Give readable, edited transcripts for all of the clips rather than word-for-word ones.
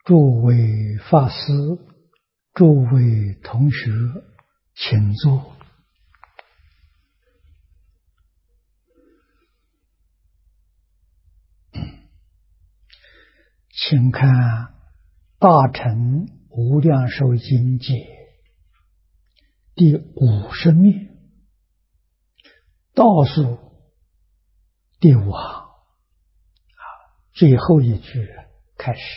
诸位法师，诸位同学，请坐。请看《大乘无量寿经解》第50面，倒数第5行，最后一句开始。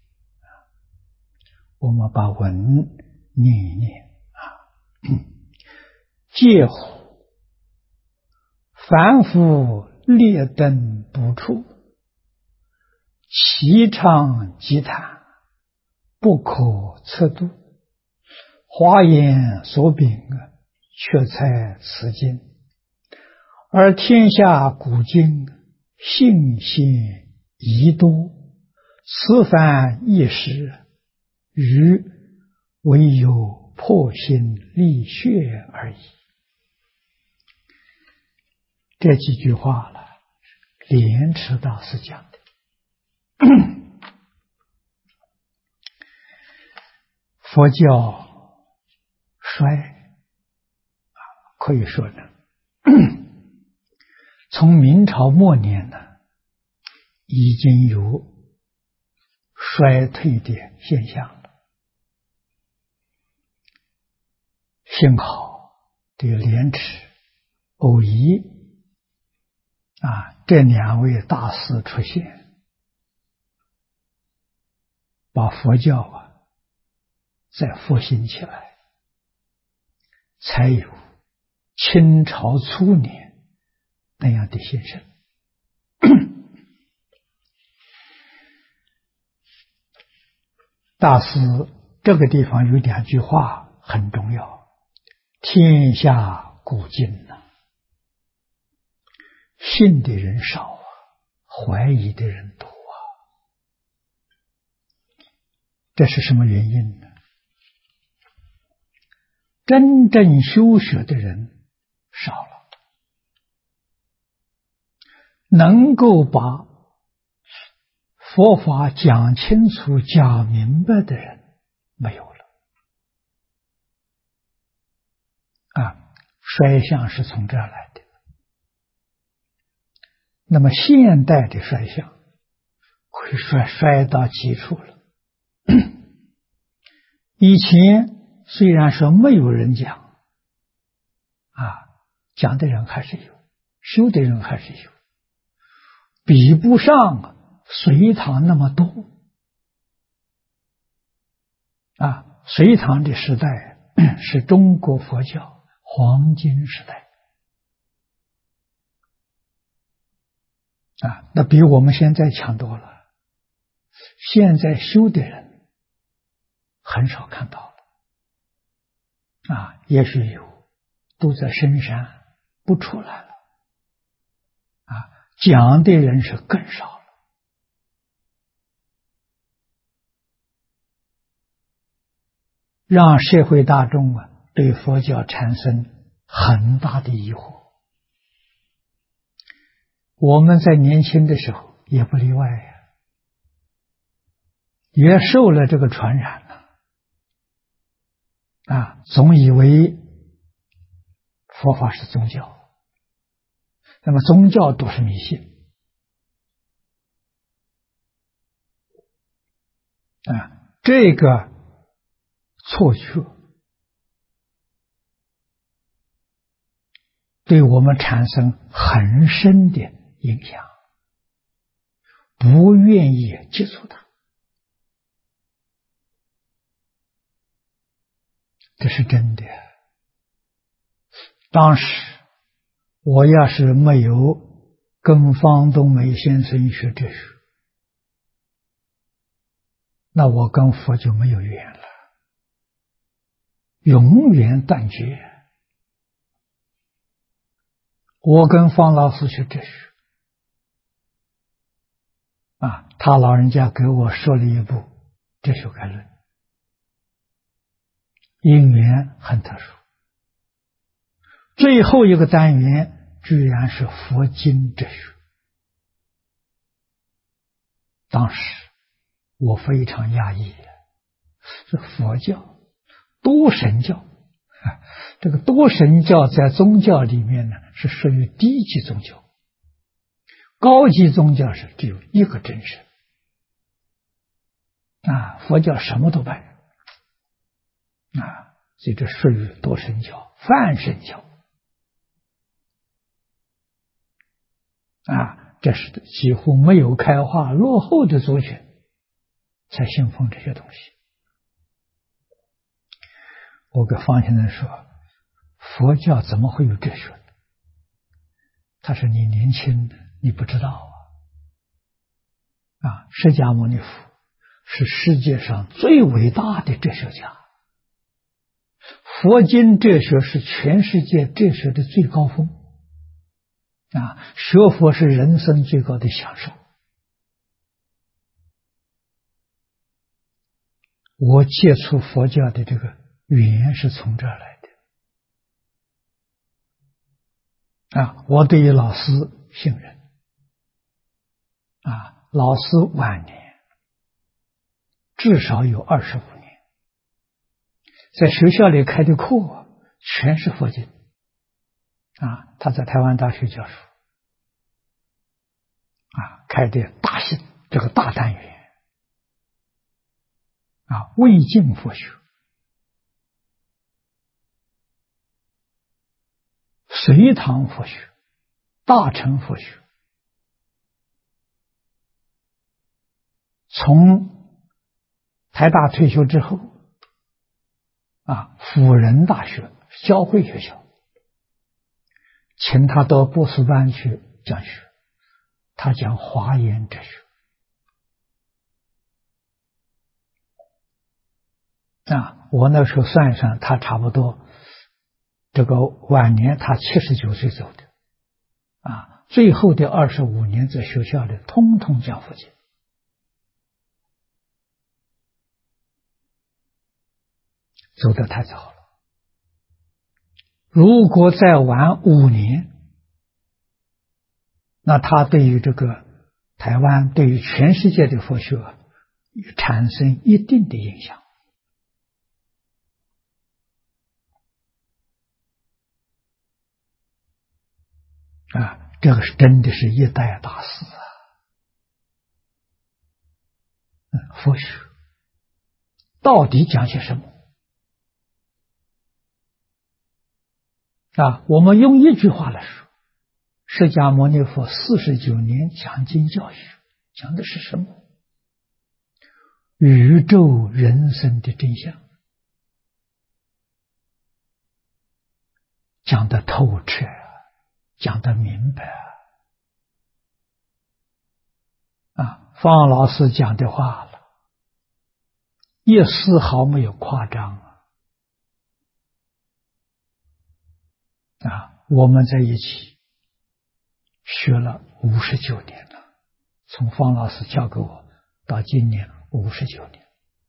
我们把文念一念戒乎，凡夫劣等不处，其常积谈，不可测度。华严所禀，却在此经，而天下古今，信心宜多，此凡一时，余唯有破心立血而已。这几句话了，莲池大师讲的。佛教衰，可以说呢，从明朝末年呢，已经有衰退的现象了。幸好这个莲池、藕益这2位大师出现，把佛教再复兴起来，才有清朝初年那样的兴盛。大师这个地方有2句话很重要：天下古今信的人少怀疑的人多这是什么原因呢？真正修学的人少了，能够把佛法讲清楚、讲明白的人没有了。衰相是从这儿来的。那么现代的衰相会衰到极处了。以前虽然说没有人讲，讲的人还是有，修的人还是有，比不上隋唐那么多。隋唐的时代是中国佛教黄金时代。那比我们现在强多了。现在修的人很少看到了。也许有，都在深山不出来了。讲的人是更少了。让社会大众对佛教产生很大的疑惑。我们在年轻的时候也不例外也受了这个传染了。总以为佛法是宗教，那么宗教都是迷信。这个错觉对我们产生很深的影响，不愿意接触它。这是真的。当时我要是没有跟方东梅先生学哲学，那我跟佛就没有缘了，永远断绝。我跟方老师学哲学他老人家给我说了一部《哲学概论》，因缘很特殊。最后一个单元居然是佛经哲学。当时我非常讶异，是佛教多神教。这个多神教在宗教里面呢，是属于低级宗教，高级宗教是只有一个真神。佛教什么都拜，所以这属于多神教、泛神教。这是几乎没有开化、落后的族群才信奉这些东西。我跟方先生说，佛教怎么会有哲学？他说你年轻的，你不知道释迦牟尼佛是世界上最伟大的哲学家，佛经哲学是全世界哲学的最高峰学佛是人生最高的享受。我接触佛教的这个缘是从这儿来的我对于老师信任老师晚年至少有25年，在学校里开的课全是佛经他在台湾大学教书开的这个大单元魏晋佛学、隋唐佛学、大乘佛学，从台大退休之后辅仁大学教会学校请他到博士班去讲学，他讲华严哲学我那时候算一算，他差不多这个晚年他79岁走的最后的25年在学校里通通讲佛经，走得太早了。如果再晚5年，那他对于这个台湾，对于全世界的佛学产生一定的影响这个是真的是一代大师佛学到底讲些什么我们用一句话来说，释迦牟尼佛49年讲经教学讲的是什么？宇宙人生的真相，讲得透彻，讲得明白方老师讲的话了，一丝毫没有夸张我们在一起学了59年了，从方老师教给我到今年59年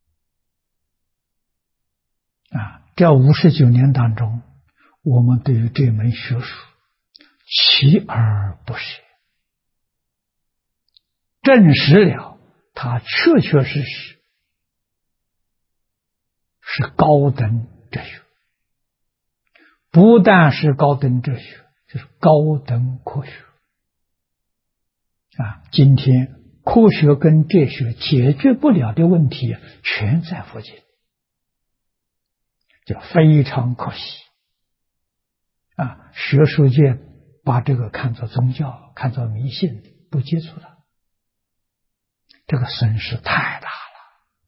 这59年当中，我们对于这门学术锲而不舍，证实了它确确实实是高等哲学，不但是高等哲学，就是高等科学今天科学跟哲学解决不了的问题全在佛经，就非常可惜学术界把这个看作宗教，看作迷信，不接触了，这个损失太大了。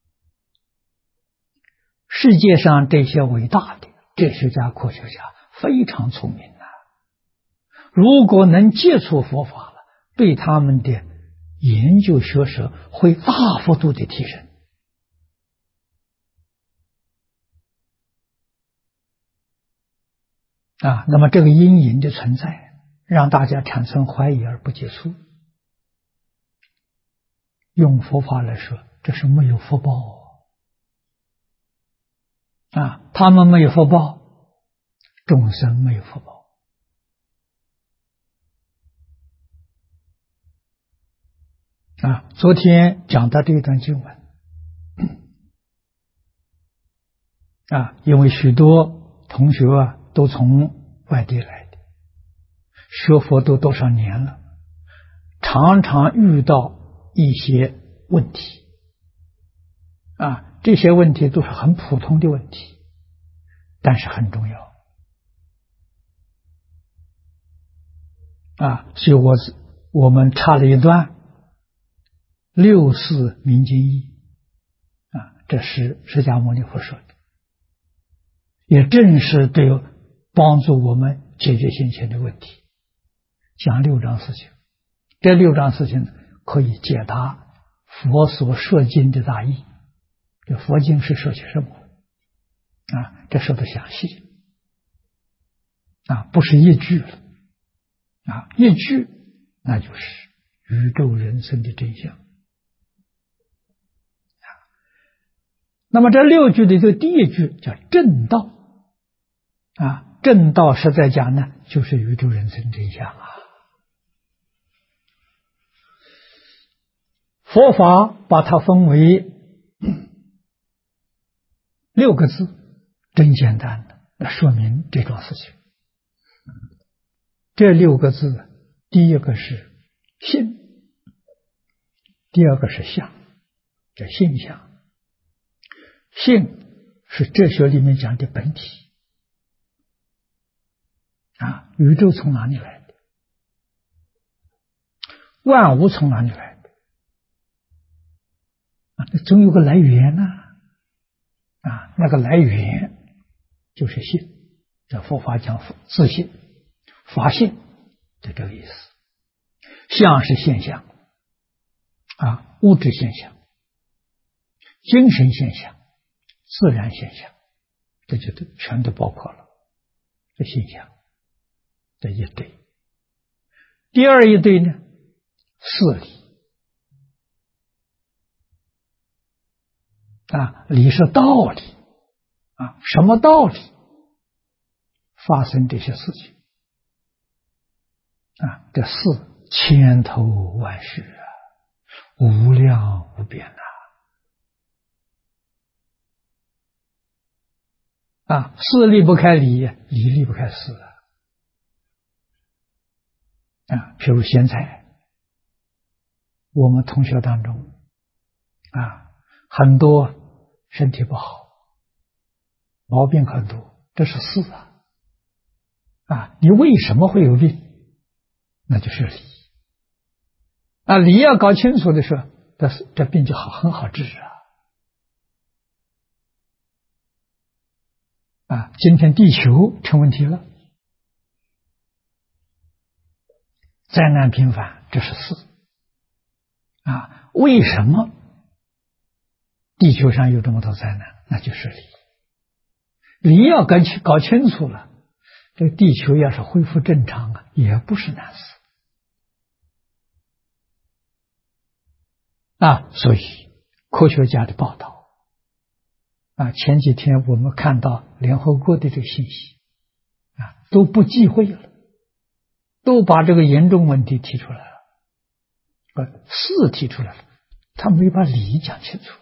世界上这些伟大的哲学家、科学家非常聪明如果能接触佛法了，对他们的研究学识会大幅度的提升那么这个阴影的存在让大家产生怀疑而不接触，用佛法来说，这是没有福报他们没有福报，众生没有福报昨天讲到这段经文， 因为许多同学都从外地来的，学佛都多少年了，常常遇到一些问题这些问题都是很普通的问题，但是很重要所以我们插了一段六四明经义这是释迦牟尼佛说的，也正是对帮助我们解决现前的问题，讲6桩事情。这6桩事情可以解答佛所说经的大意。这佛经是说些什么这说的详细不是一句了一句那就是宇宙人生的真相那么这6句的这第一句叫正道正道实在讲呢，就是宇宙人生真相佛法把它分为6个字，真简单的来说明这桩事情。这6个字，第一个是性，第二个是相，叫性相。性是哲学里面讲的本体宇宙从哪里来的？万物从哪里来的？总有个来源那个来源就是性，这佛法讲自性、法性，就这个意思。相是现象物质现象、精神现象、自然现象，这就全都包括了这现象这一对。第二一对呢，事理理是道理什么道理发生这些事情这事千头万绪无量无边事离不开理，理离不开事譬如现在我们同学当中很多身体不好，毛病很多，这是事你为什么会有病？那就是理理要搞清楚的时候，这病就很好治今天地球成问题了，灾难频繁，这是事为什么地球上有这么多灾难？那就是理。理要搞清楚了，这个地球要是恢复正常也不是难事所以科学家的报道前几天我们看到联合国的这个信息都不忌讳了，都把这个严重问题提出来了，事提出来了，他没把理讲清楚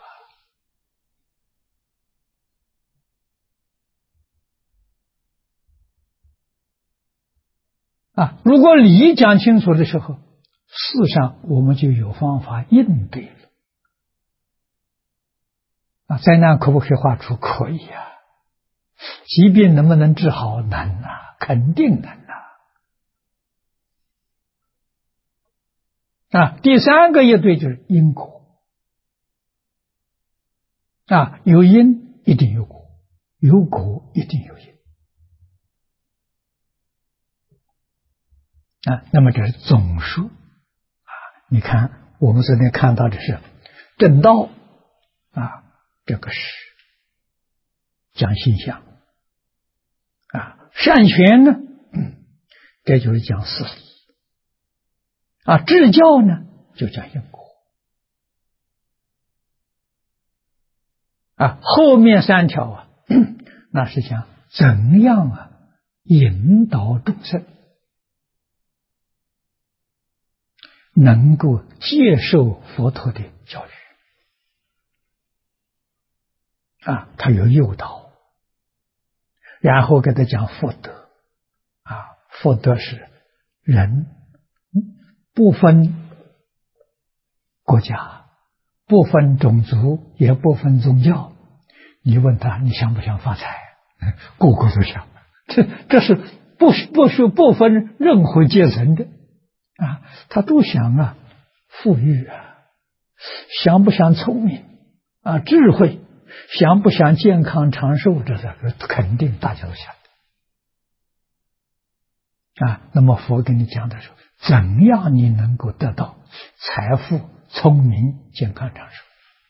如果理讲清楚的时候，事上我们就有方法应对了灾难可不可以化除？可以疾病能不能治好？难肯定难第三个一对就是因果有因一定有果，有果一定有因那么这是总数你看我们这边看到的是正道这个是讲现象善权呢这就是讲事理治教呢就讲因果后面3条那是讲怎样引导众生能够接受佛陀的教育他有诱导然后给他讲福德福德是人不分国家，不分种族，也不分宗教。你问他你想不想发财，个个都想。这是不分任何阶层的他都想富裕想不想聪明智慧，想不想健康长寿，这是肯定大家都想的那么佛跟你讲的时候，怎样你能够得到财富、聪明、健康长寿？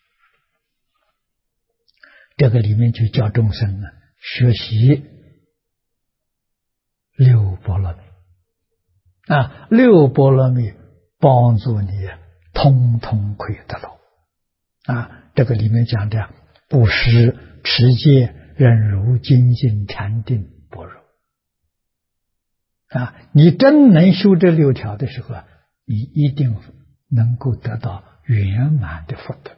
这个里面就教众生学习六波罗蜜六波罗蜜帮助你通通可以得到这个里面讲的布施、持戒、忍辱、精进、禅定、般若你真能修这六条的时候你一定能够得到圆满的福德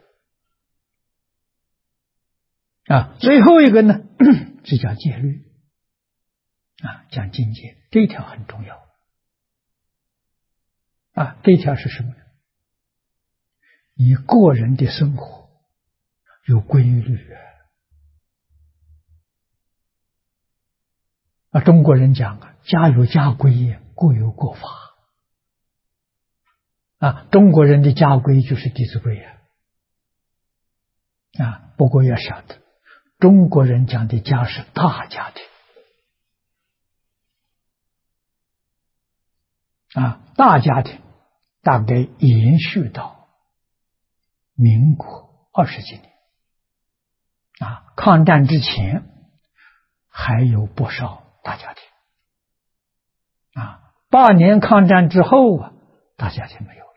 最后一个呢是讲戒律讲境界，这一条很重要这一条是什么呢？你个人的生活有规律中国人讲家有家规，国有国法中国人的家规就是弟子规不过要晓得中国人讲的家是大家庭大家庭大概延续到民国20几年抗战之前还有不少大家庭8年抗战之后大家庭没有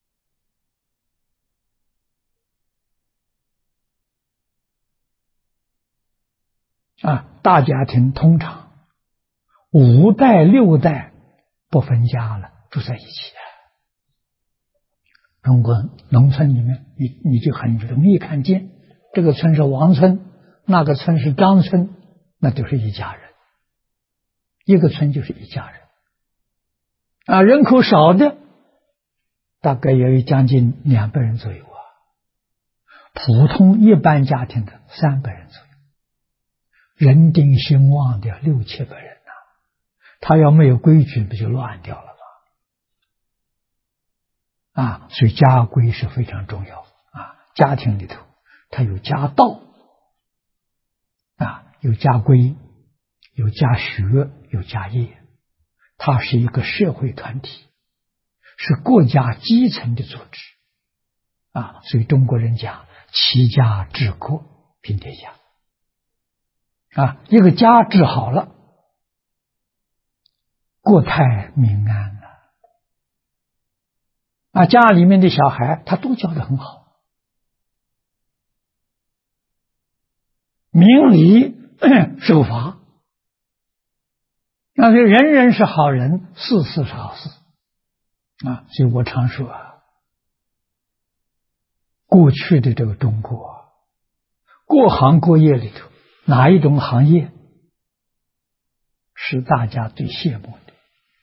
了大家庭通常5代6代不分家了，住在一起中国农村里面你就很容易看见，这个村是王村，那个村是张村，那就是一家人，一个村就是一家人人口少的大概也有将近200人左右普通一般家庭的300人左右，人丁兴旺的6、700人他要没有规矩不就乱掉了吗所以家规是非常重要家庭里头它有家道有家规，有家学，有家业，它是一个社会团体，是国家基层的组织所以中国人讲齐家治国平天下一个家治好了，国泰民安家里面的小孩他都教得很好，明理守法人人是好人，事事是好事所以我常说过去的这个中国各行各业里头哪一种行业是大家最羡慕的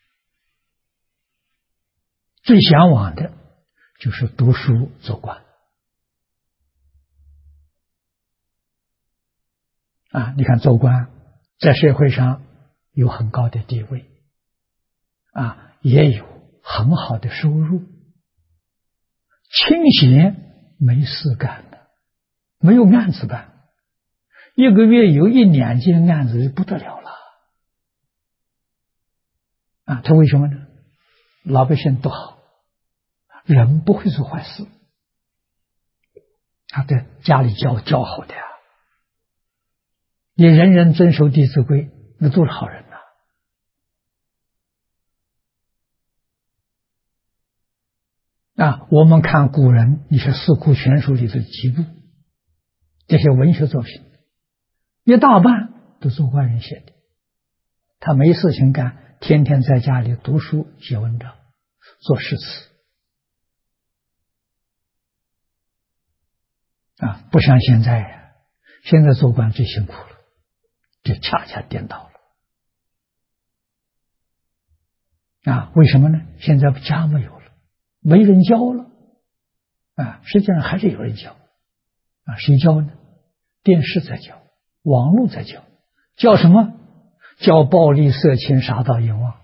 最向往的，就是读书做官你看做官在社会上有很高的地位也有很好的收入，清闲没事干的，没有案子办，一个月有1、2件案子就不得了了他为什么呢？老百姓都好，人不会做坏事他在家里教好的也人人遵守弟子规，那都是好人我们看古人你是四库全书里的几部这些文学作品一大半都是外人写的，他没事情干，天天在家里读书写文章做诗词不像现在做官最辛苦了， 这恰恰颠倒了啊！为什么呢？现在家没有了，没人教了啊！实际上还是有人教啊，谁教呢？电视在教，网络在教，教什么？教暴力、色情、杀盗淫妄。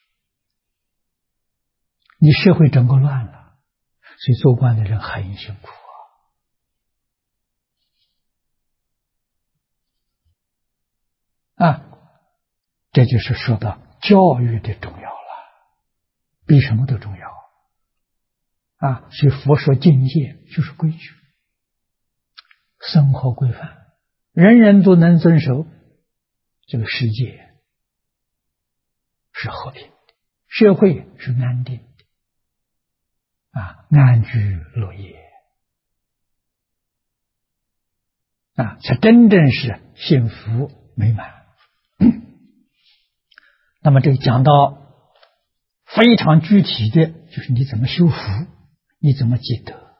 你社会整个乱了，所以做官的人很辛苦啊！这就是说到教育的重要了，比什么都重要啊！所以佛说境界就是规矩，生活规范，人人都能遵守，这个世界是和平的，社会是安定的啊，安居乐业啊，才真正是幸福美满。那么这个讲到非常具体的，就是你怎么修福，你怎么积德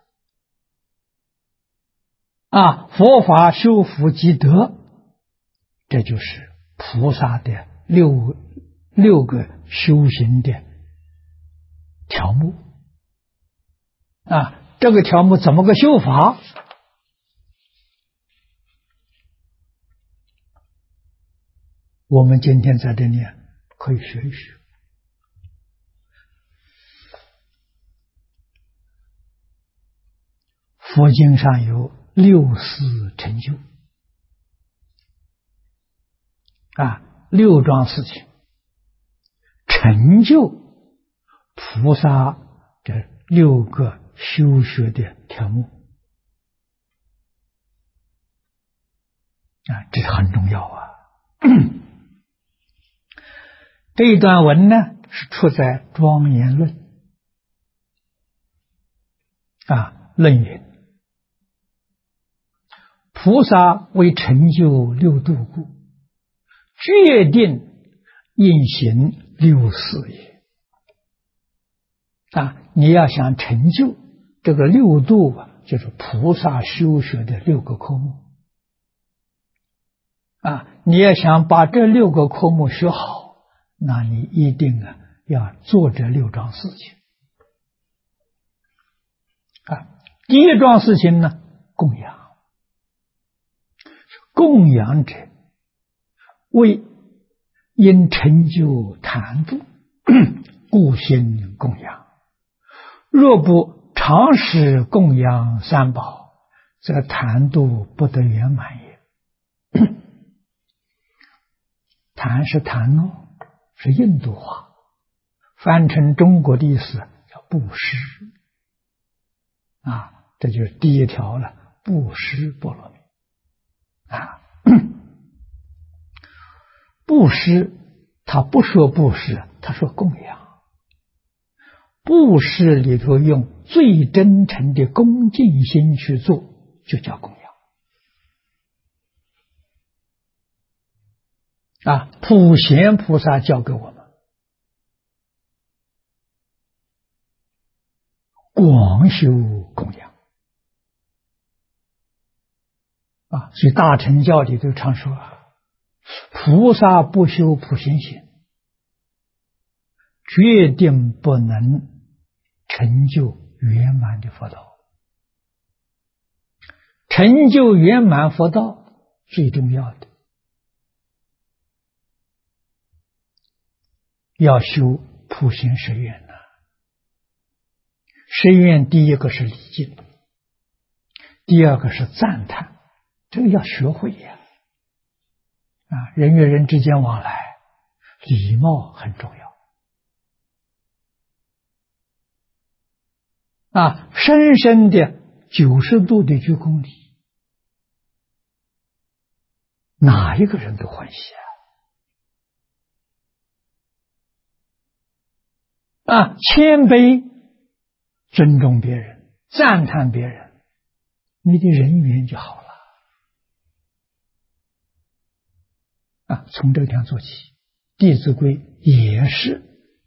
啊？佛法修福积德，这就是菩萨的六个修行的条目啊。这个条目怎么个修法？我们今天在这里可以学一学。佛经上有六事成就啊，6桩事情成就菩萨这6个修学的条目啊，这是很重要啊。这一段文呢是出在《庄严论》啊，论云：菩萨为成就六度故，决定应行六事也。啊，你要想成就这个六度啊，就是菩萨修学的6个科目啊，你要想把这6个科目学好，那你一定要做这6桩事情啊。第一桩事情呢，供养。供养者为因成就坛度故心供养，若不常时供养三宝，则坛度不得圆满也。坛是檀哦，是印度话，翻成中国的意思叫布施啊，这就是第一条了，布施波罗蜜啊。布施他不说布施，他说供养。布施里头用最真诚的恭敬心去做，就叫供养啊。普贤菩萨教给我们广修供养啊，所以大乘教里头常说菩萨不修普贤行，决定不能成就圆满的佛道。成就圆满佛道最重要的要修普贤十愿呐。十愿第一个是礼敬，第二个是赞叹，这个要学会呀。啊，人与人之间往来，礼貌很重要。啊，深深的90度的鞠躬礼，哪一个人都欢喜啊！谦卑，尊重别人，赞叹别人，你的人缘就好了。啊，从这个地方做起，《弟子规》也是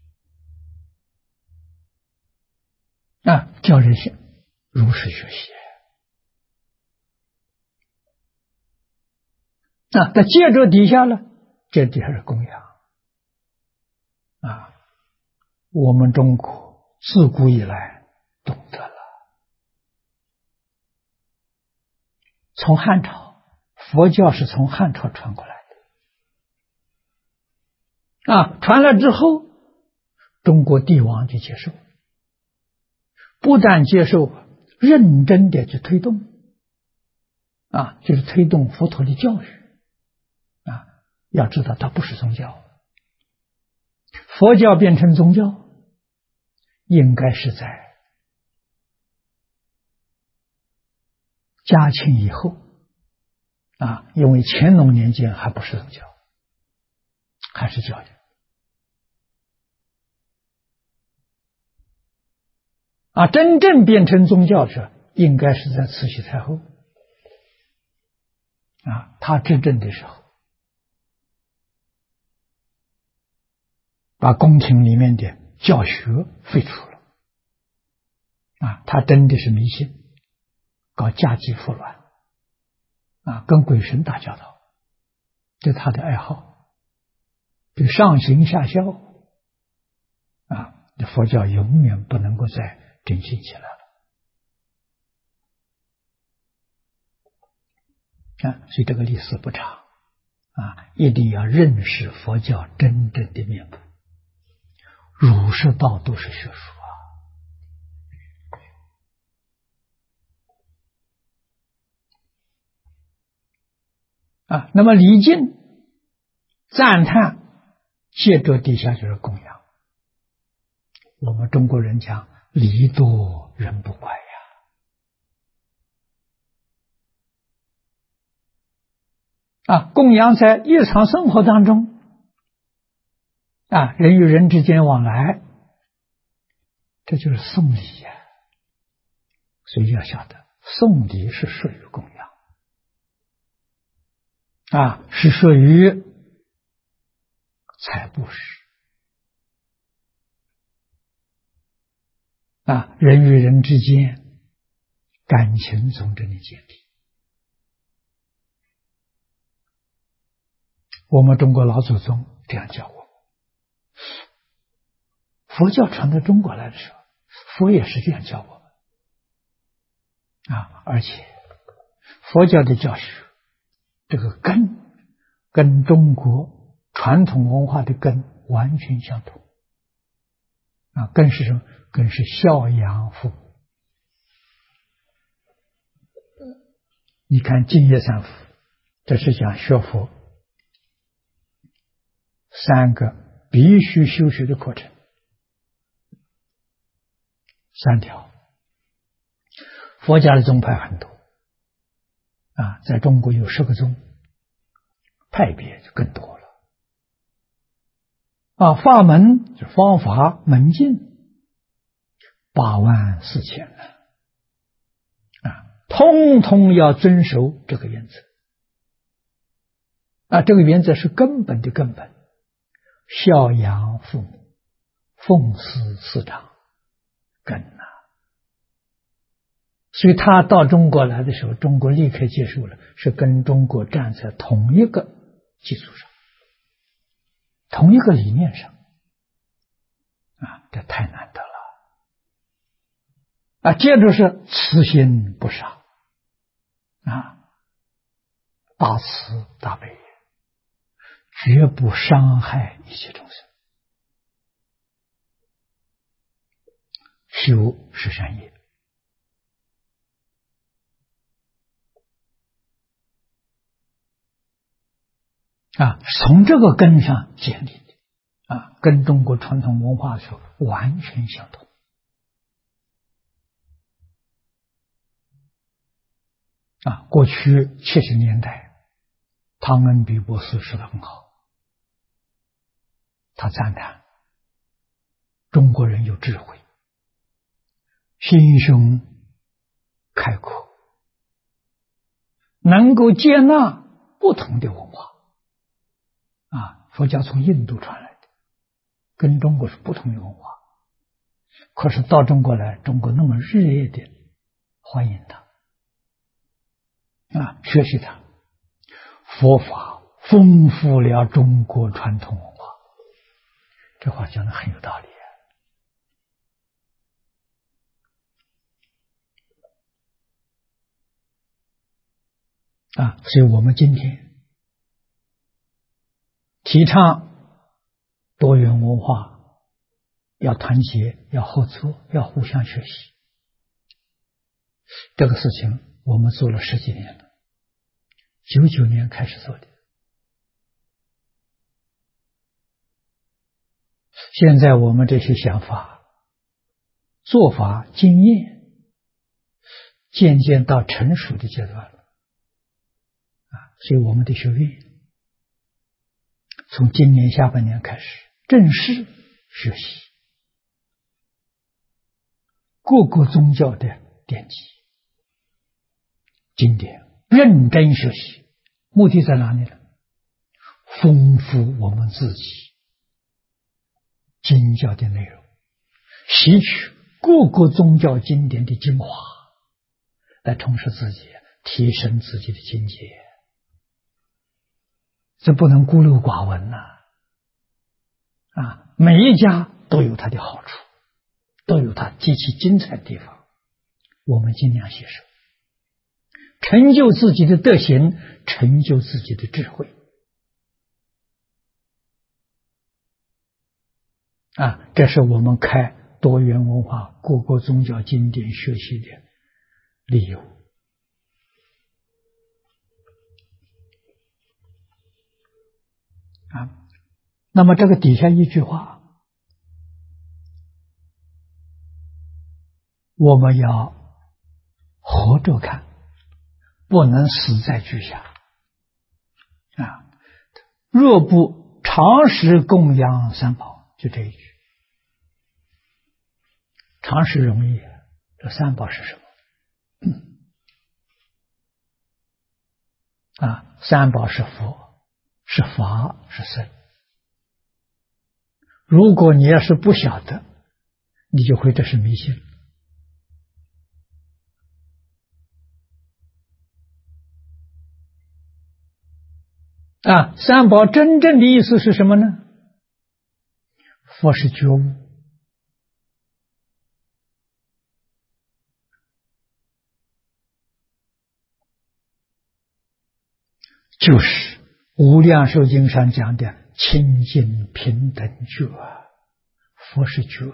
啊，叫人如实学习。 在戒咒底下呢，这底下是供养啊。我们中国自古以来懂得了，从汉朝，佛教是从汉朝传过来的传来之后，中国帝王就接受，不但接受，认真的去推动就是推动佛陀的教育要知道它不是宗教，佛教变成宗教应该是在嘉庆以后因为乾隆年间还不是宗教，还是教育真正变成宗教是应该是在慈禧太后他执政的时候，把宫廷里面的教学废除了他真的是迷信，搞家祭服卵跟鬼神打交道，这是他的爱好，这上行下效佛教永远不能够再振兴起来了所以这个历史不长一定要认识佛教真正的面目。儒释道都是学术那么礼敬赞叹戒咒底下就是供养。我们中国人讲礼多人不怪供养在日常生活当中人与人之间往来，这就是送礼所以要晓得送礼是属于供养是属于财布施人与人之间感情从这里建立。我们中国老祖宗这样教我，佛教传到中国来的时候，佛也是这样教我们而且佛教的教学这个根跟中国传统文化的根完全相同根是什么？根是孝养父母。你看净业三福，这是讲学佛3个必须修学的课程，3条。佛家的宗派很多在中国有10个宗，派别就更多了法门就方法门径84000了通通要遵守这个原则这个原则是根本的根本，孝养父母，奉事师长，根所以他到中国来的时候，中国立刻接受了，是跟中国站在同一个基础上，同一个理念上这太难得了接着是慈心不杀大慈大悲，绝不伤害一切众生，修十善业从这个根上建立的跟中国传统文化是完全相同过去70年代汤恩比博士说得很好，他赞叹中国人有智慧，心胸开阔，能够接纳不同的文化佛教从印度传来的，跟中国是不同的文化，可是到中国来，中国那么热烈的欢迎他学习他。 佛法丰富了中国传统文化。这话讲的很有道理啊！所以我们今天提倡多元文化，要团结，要合作，要互相学习。这个事情我们做了10几年了，99年开始做的。现在我们这些想法、做法、经验渐渐到成熟的阶段了所以我们的学院从今年下半年开始正式学习各个宗教的典籍、经典，认真学习，目的在哪里呢？丰富我们自己经教的内容，吸取各个宗教经典的精华，来充实自己，提升自己的境界。这不能孤陋寡闻每一家都有它的好处，都有它极其精彩的地方，我们尽量吸收，成就自己的德行，成就自己的智慧这是我们开多元文化各个宗教经典学习的理由那么这个底下一句话，我们要活着看，不能死在句下若不常时供养三宝，就这一句。常识容易，这三宝是什么？三宝是佛，是法，是僧。如果你要是不晓得，你就会这是迷信三宝真正的意思是什么呢？佛是觉悟，就是无量寿经上讲的清净平等觉，佛是觉，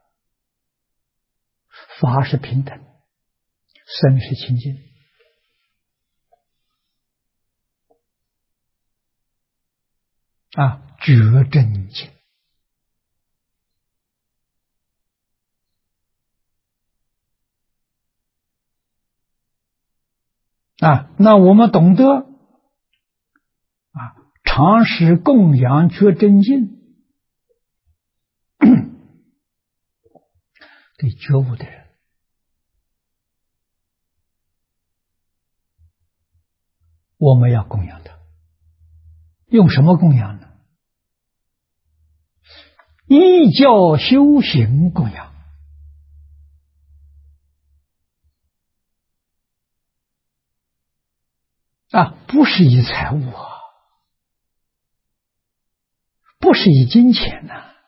法是平等，僧是清净觉正净那我们懂得常时供养觉真净对觉悟的人，我们要供养他。用什么供养呢？依教修行供养不是以财物不是以金钱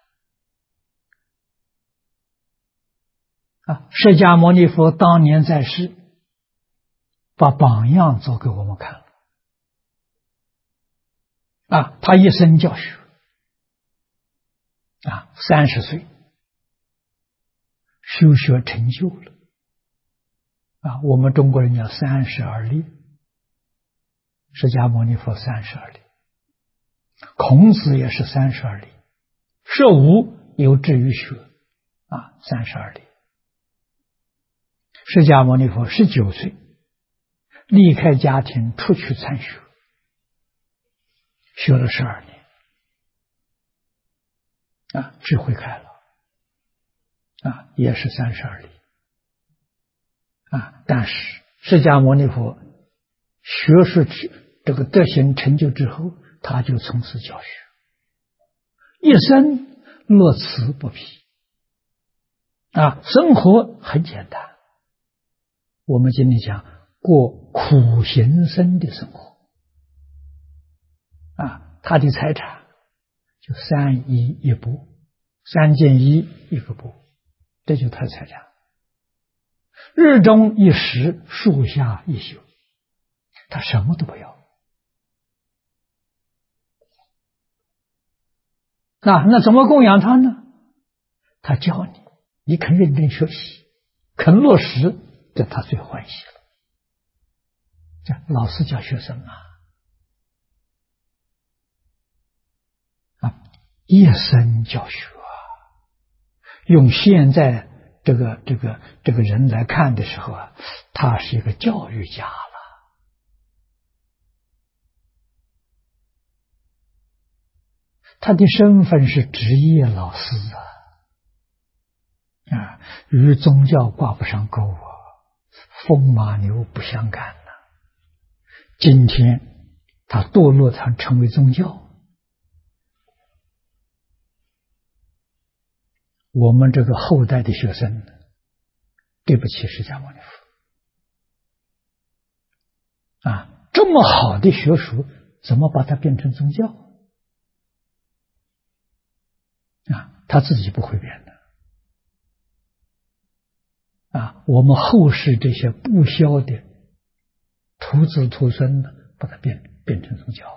释迦牟尼佛当年在世，把榜样做给我们看他一生教学30岁修学成就了我们中国人叫30而立，释迦牟尼佛30而立，孔子也是30而立，舍吾有志于学30而立。释迦牟尼佛19岁离开家庭出去参学，学了12年智慧开了也是30而立但是释迦牟尼佛学术这个德行成就之后，他就从事教学，一生乐此不疲生活很简单，我们今天讲过苦行僧的生活他的财产就3衣1钵，3件衣1个钵，这就是他的财产。日中1食，树下1宿，他什么都不要。那怎么供养他呢？他教你，你肯认真学习，肯落实，这他最欢喜了。这老师教学生一生教学用现在这个人来看的时候他是一个教育家了。他的身份是职业老师与宗教挂不上钩风马牛不相干今天他堕落成为宗教，我们这个后代的学生对不起释迦牟尼佛这么好的学术怎么把它变成宗教他自己不会变的我们后世这些不肖的徒子徒孙把它变成宗教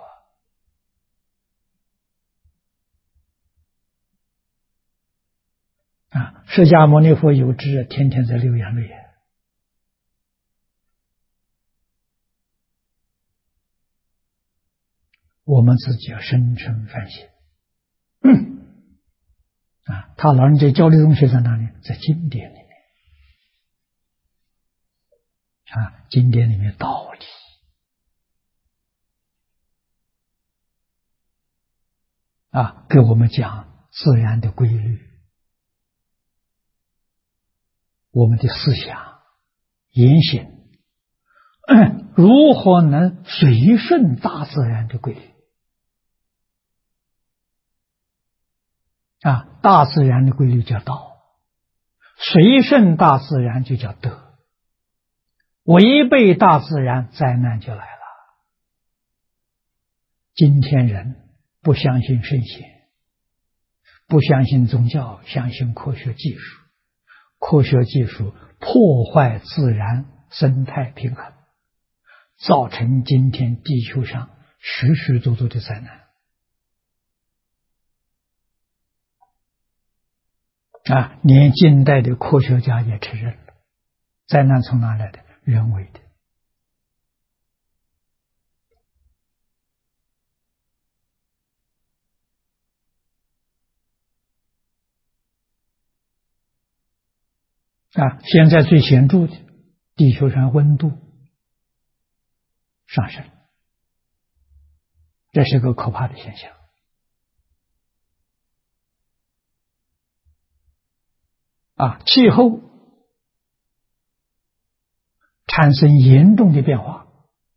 释迦牟尼佛有志天天在流眼泪我们自己要深深反省他老人家教的东西在哪里？在经典里面经典里面道理给我们讲自然的规律，我们的思想言行如何能随顺大自然的规律大自然的规律叫道，随顺大自然就叫德，违背大自然灾难就来了。今天人不相信圣贤，不相信宗教，相信科学技术，科学技术破坏自然生态平衡，造成今天地球上许许多多的灾难连近代的科学家也承认了，灾难从哪来的？人为的现在最显著的，地球上温度上升，这是个可怕的现象气候产生严重的变化，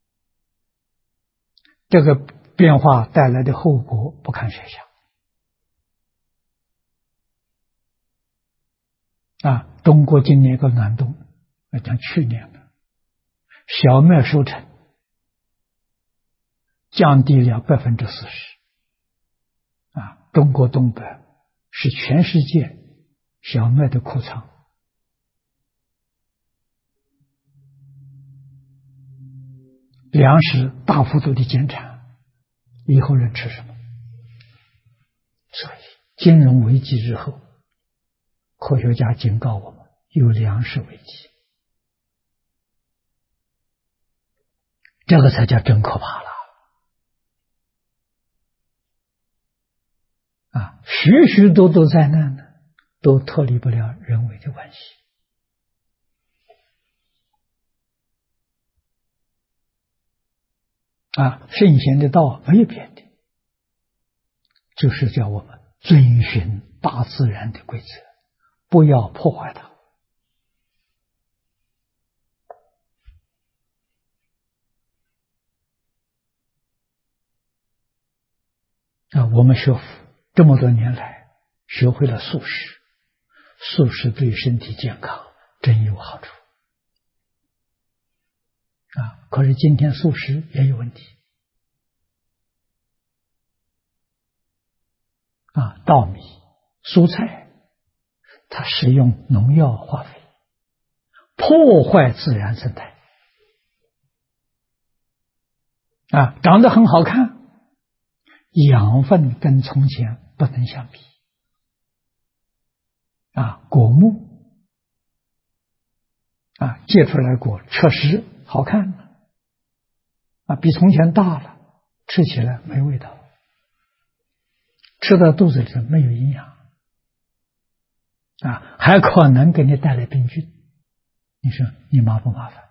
这个变化带来的后果不堪设想中国今年一个暖冬，讲去年的小麦收成降低了40%中国东北是全世界小麦的库藏，粮食大幅度的减产，以后人吃什么？所以金融危机之后，科学家警告我们有粮食危机，这个才叫真可怕了许许多多灾难呢，都脱离不了人为的关系圣贤的道没有变的，就是叫我们遵循大自然的规则，不要破坏它我们学佛这么多年来学会了素食，素食对身体健康真有好处可是今天素食也有问题稻米、蔬菜，它使用农药化肥，破坏自然生态，长得很好看，养分跟从前不能相比，果木结出来果确实好看比从前大了，吃起来没味道，吃到肚子里头没有营养还可能给你带来病菌，你说你麻不麻烦？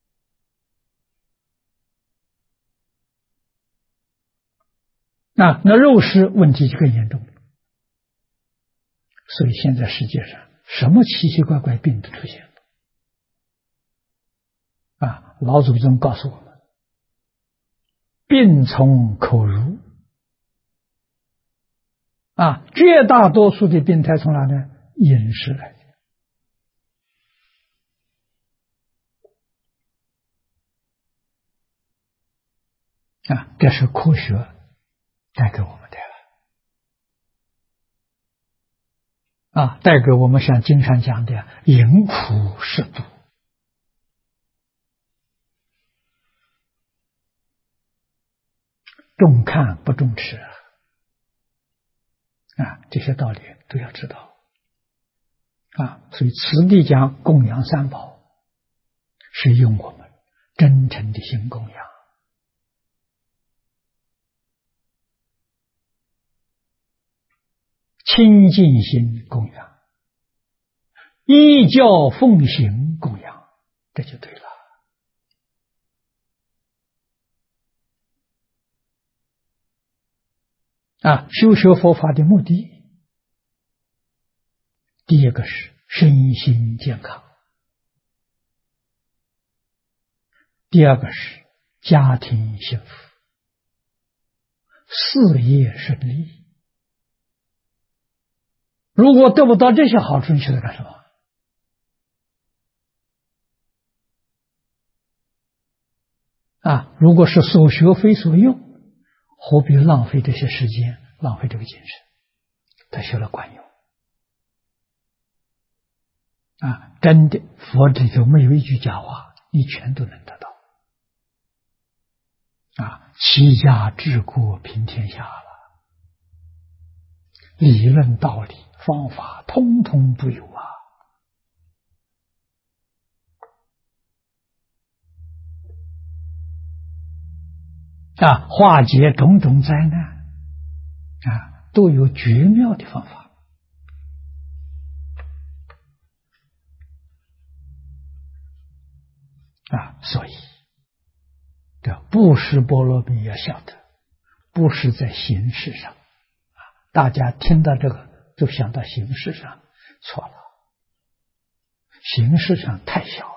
那肉食问题就更严重了。所以现在世界上什么奇奇怪怪病都出现了老祖宗告诉我们，病从口入绝大多数的病态从哪呢？饮食来的这是科学带给我们的带给我们像经常讲的饮苦适度重看不重吃这些道理都要知道所以此地讲供养三宝，是用我们真诚的心供养，清净心供养，依教奉行供养，这就对了修学佛法的目的，第一个是身心健康，第二个是家庭幸福，事业顺利。如果得不到这些好处，你去了干什么？如果是所学非所用，何必浪费这些时间，浪费这个精神？他学了管用真的，佛里头没有一句假话，你全都能得到齐家治国平天下了，理论道理方法通通都有化解种种灾难都有绝妙的方法所以这布施波罗蜜要晓得，不是在形式上大家听到这个就想到形式上，错了，形式上太小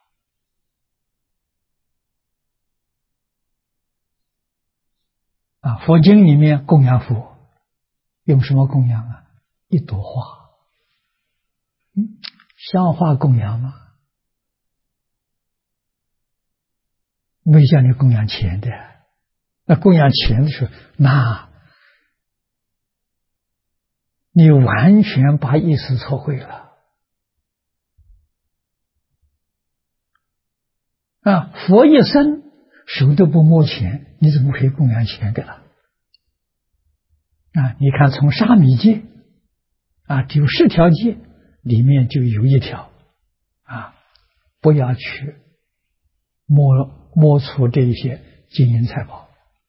了佛经里面供养佛用什么供养一朵花像花供养吗？没叫你供养钱的，那供养钱的时候，那你完全把意思错会了佛一生手都不摸钱，你怎么可以供养钱给他你看从沙弥戒90条戒里面就有一条不要去摸出这一些金银财宝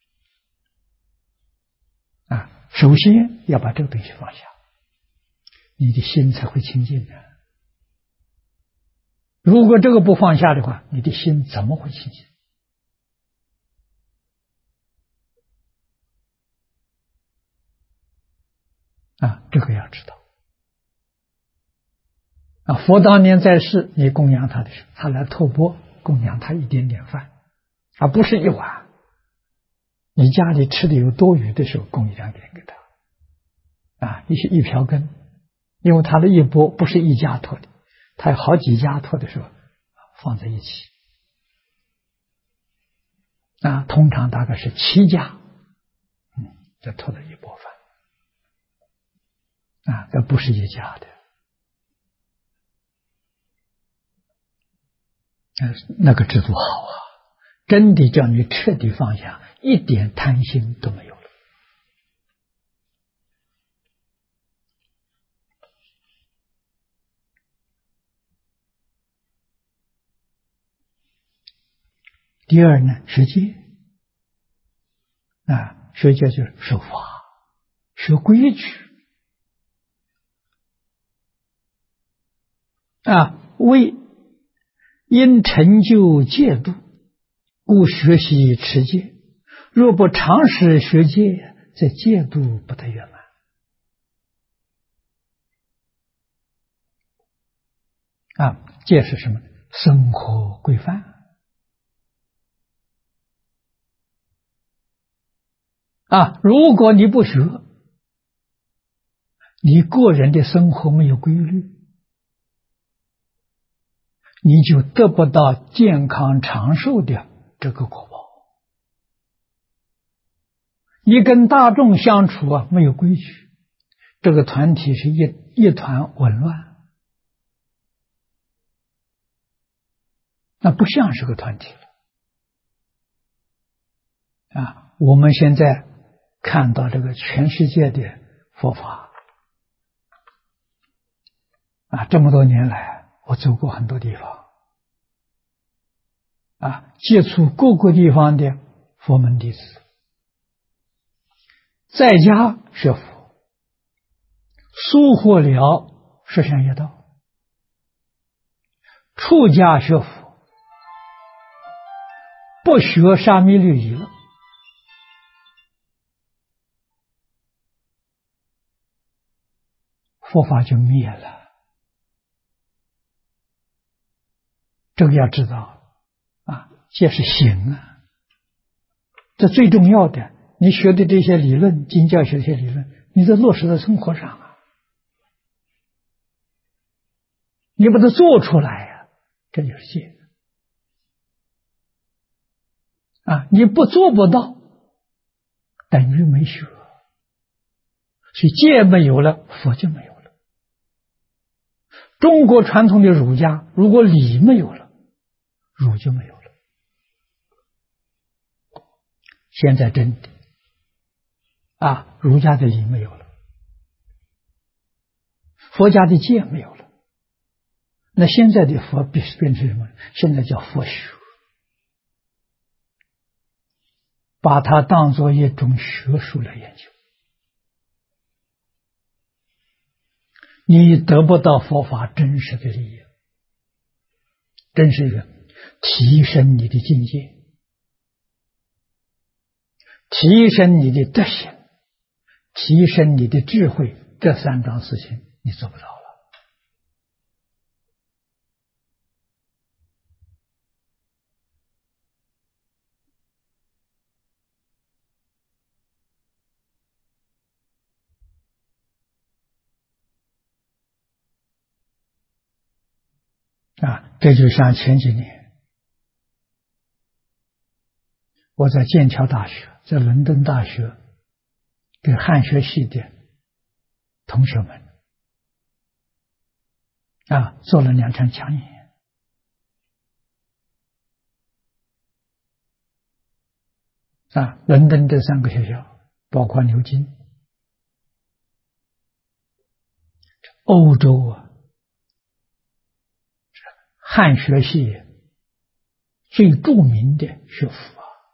首先要把这个东西放下，你的心才会清净的。如果这个不放下的话，你的心怎么会清净这个要知道佛当年在世，你供养他的时候，他来托钵供养他一点点饭不是一碗，你家里吃的有多余的时候供一两点给他一瓢羹，因为他的一钵不是一家托的，他有好几家托的时候放在一起通常大概是7家这托了一钵饭这不是一家的。那个制度好啊，真的叫你彻底放下，一点贪心都没有了。第二呢，学戒学戒就是守法，学规矩为因成就戒度，故学习持戒。若不常时学戒，则戒度不得圆满。戒是什么？生活规范。如果你不学，你个人的生活没有规律，你就得不到健康长寿的这个果报。你跟大众相处没有规矩，这个团体是一团紊乱，那不像是个团体了。我们现在看到这个全世界的佛法这么多年来，我走过很多地方接触各个地方的佛门弟子，在家学佛，疏忽了十善业道，出家学佛，不学沙弥律仪了，佛法就灭了。这个要知道戒是行这最重要的。你学的这些理论，经教学的这些理论，你都落实在生活上你把它做出来这就是戒你不做不到，等于没学。所以戒没有了，佛就没有了。中国传统的儒家，如果礼没有了，儒就没有了。现在真的儒家的礼没有了，佛家的戒没有了，那现在的佛变成什么？现在叫佛学，把它当作一种学术来研究。你得不到佛法真实的利益，真是一个提升你的境界，提升你的德行，提升你的智慧，这三桩事情你做不到这就像前几年我在剑桥大学，在伦敦大学给汉学系的同学们做了2场讲演伦敦这3个学校，包括牛津，欧洲汉学系最著名的学府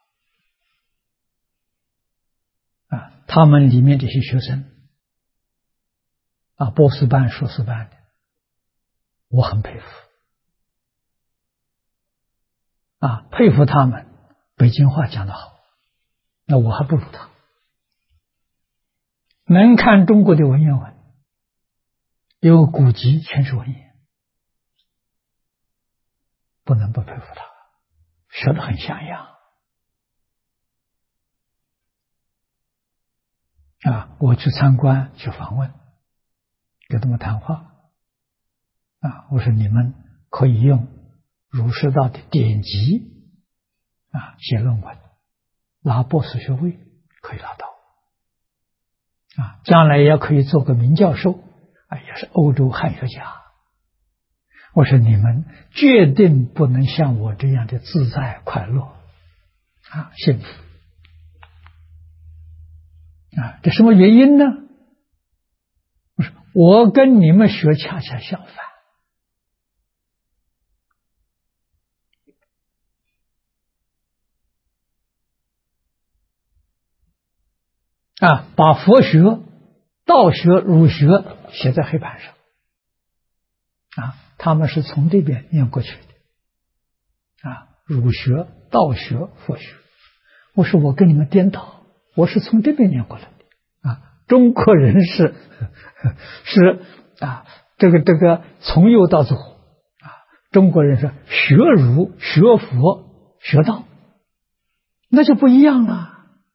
他们里面这些学生博士班、硕士班的，我很佩服佩服他们北京话讲得好，那我还不如他。能看中国的文言文，有古籍全是文言，不能不佩服他，学得很像样我去参观去访问，跟他们谈话我说你们可以用儒释道的典籍写论文，拿博士学位可以拿到将来也可以做个名教授，也是欧洲汉学家。我说你们决定不能像我这样的自在快乐幸福这什么原因呢？我说我跟你们学恰恰相反把佛学、道学、儒学写在黑板上他们是从这边念过去的儒学、道学、佛学。我说我跟你们颠倒，我是从这边念过来的中国人是这个从右到左中国人是学儒、学佛、学道，那就不一样了。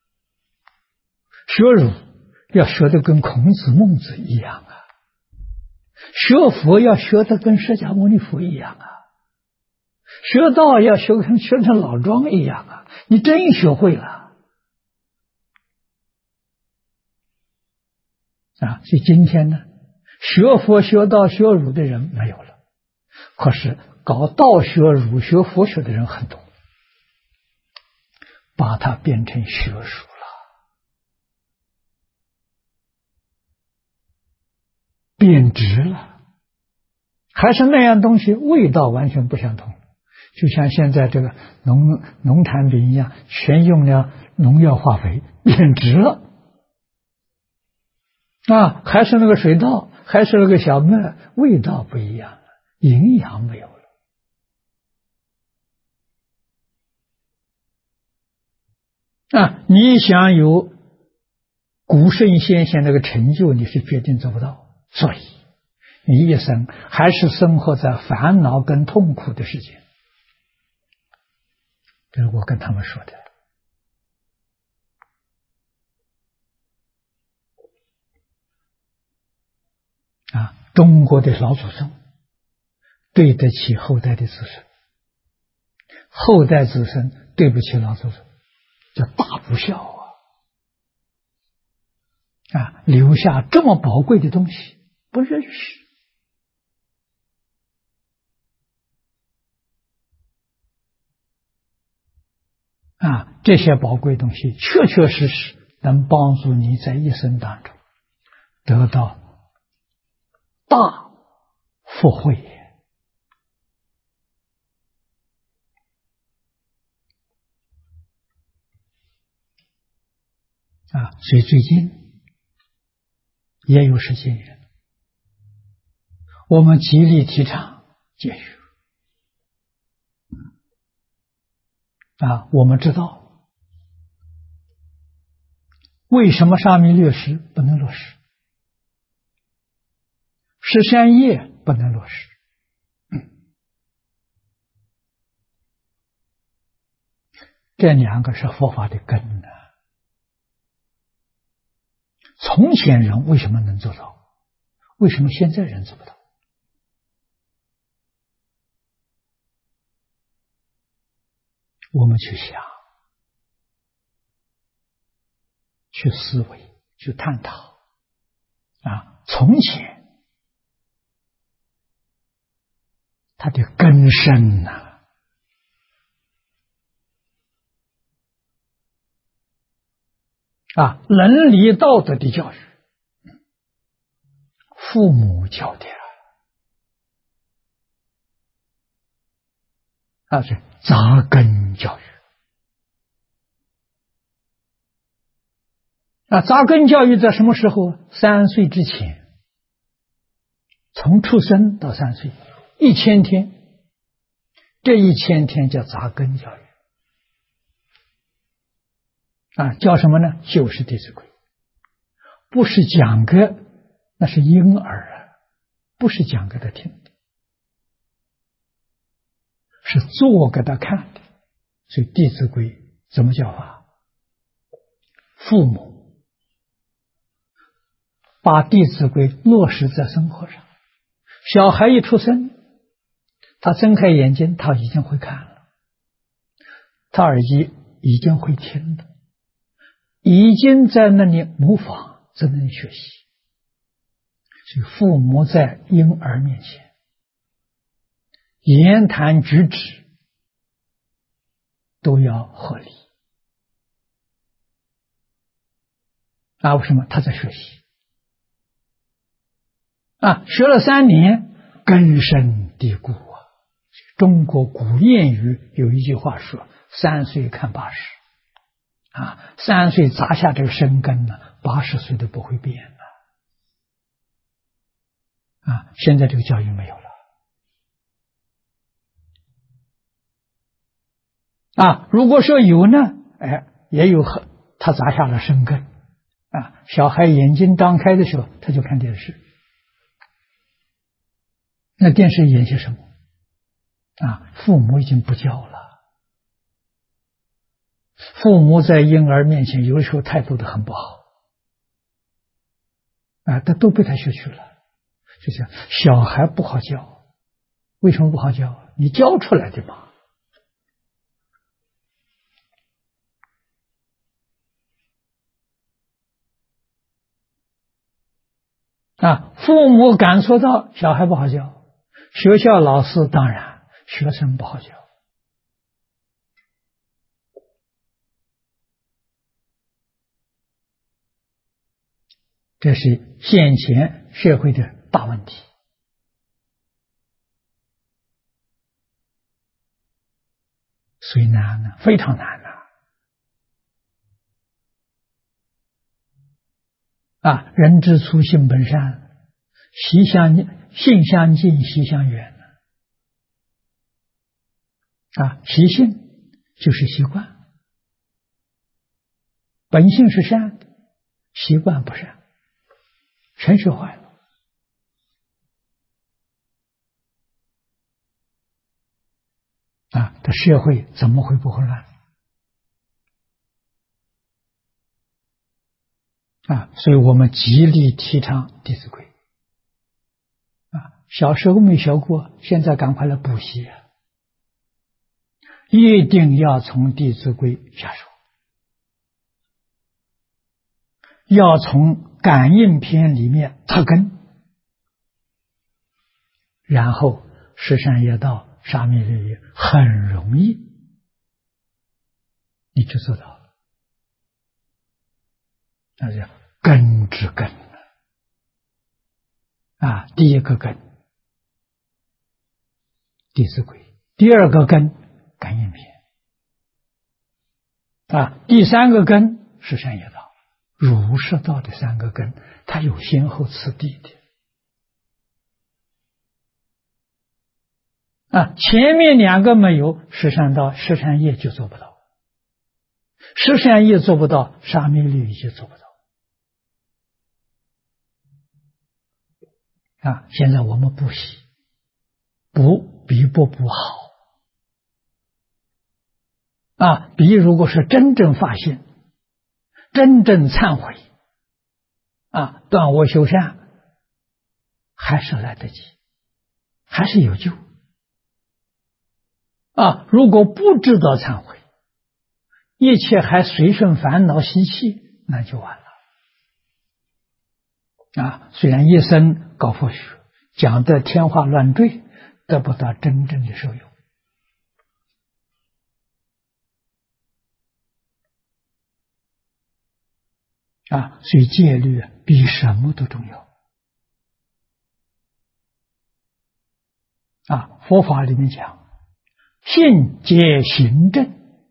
学儒要学得跟孔子、孟子一样学佛要学得跟释迦牟尼佛一样学道要学成老庄一样你真学会了所以今天呢，学佛、学道、学儒的人没有了，可是搞道学、儒学、佛学的人很多，把它变成学术了，贬值了，还是那样东西，味道完全不相同。就像现在这个农产品一样，全用了农药化肥，贬值了还是那个水稻，还是那个小麦，味道不一样了，营养没有了你想有古圣先贤那个成就，你是决定做不到，所以你一生还是生活在烦恼跟痛苦的世界。这是我跟他们说的中国的老祖宗对得起后代的子孙，后代子孙对不起老祖宗，叫大不孝留下这么宝贵的东西不认识这些宝贵东西确确实实能帮助你在一生当中得到大福慧所以最近也有实践人，我们极力提倡戒学我们知道为什么沙弥律师不能落实，十善业不能落实这两个是佛法的根从前人为什么能做到？为什么现在人做不到？我们去想，去思维，去探讨从前它的根深伦理道德的教育，父母教的是扎根教育扎根教育在什么时候？3岁之前，从出生到3岁，1000天，这1000天叫扎根教育叫什么呢？就是《弟子规》，不是讲给那是婴儿不是讲给他听的，是做给他看的。所以《弟子规》怎么教法？父母把《弟子规》落实在生活上，小孩一出生，他睁开眼睛，他已经会看了，他耳机已经会听了，已经在那里模仿， 怎能学习？所以父母在婴儿面前言谈举止都要合理啊！为什么？他在学习啊，学了3年，根深蒂固啊。中国古谚语有一句话说：“3岁看80。”啊，3岁砸下这个生根呢，80岁都不会变的。啊，现在这个教育没有了。啊，如果说有呢，也有他砸下了生根。啊，小孩眼睛张开的时候，他就看电视。那电视演些什么？啊，父母已经不教了。父母在婴儿面前有的时候态度都很不好。啊，他都被他学去了。就这样，小孩不好教。为什么不好教？你教出来的嘛。啊，父母感受到小孩不好教，学校老师当然，学生不好教。这是现前社会的大问题。所以难呢，非常难呐。啊，人之初，性本善，性相近，习相远。啊，习性就是习惯，本性是善的，习惯不善，全学坏了。啊，这社会怎么会不混乱？啊，所以我们极力提倡《弟子规》。啊，小时候没学过，现在赶快来补习啊！一定要从《弟子规》下手，要从感应篇里面扎根，然后十善业道、沙弥律仪很容易，你就做到了。那叫根之根啊！第一个根《弟子规》，第二个根感应篇啊，第三个根十善业道。儒释道的3个根，它有先后次第的啊。前面2个没有，十善道、十善业就做不到，十善业做不到，沙弥律仪就做不到啊。现在我们补习，补比不补好啊。比如果是真正发现、真正忏悔啊，断恶修善，还是来得及，还是有救啊。如果不知道忏悔，一切还随顺烦恼习气，那就完了啊。虽然一生搞佛学，讲的天花乱坠，得不到真正的受用啊。所以戒律比什么都重要啊。佛法里面讲，信解行证。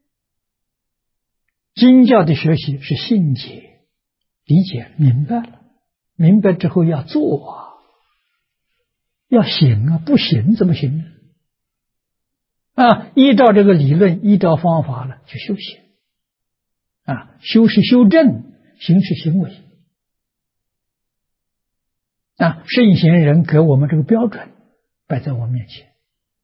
经教的学习是信解，理解明白了，明白之后要做啊，要行啊，不行怎么行呢？啊，依照这个理论，依照方法了去修行啊。修是修正，行是行为啊。圣贤人给我们这个标准摆在我们面前，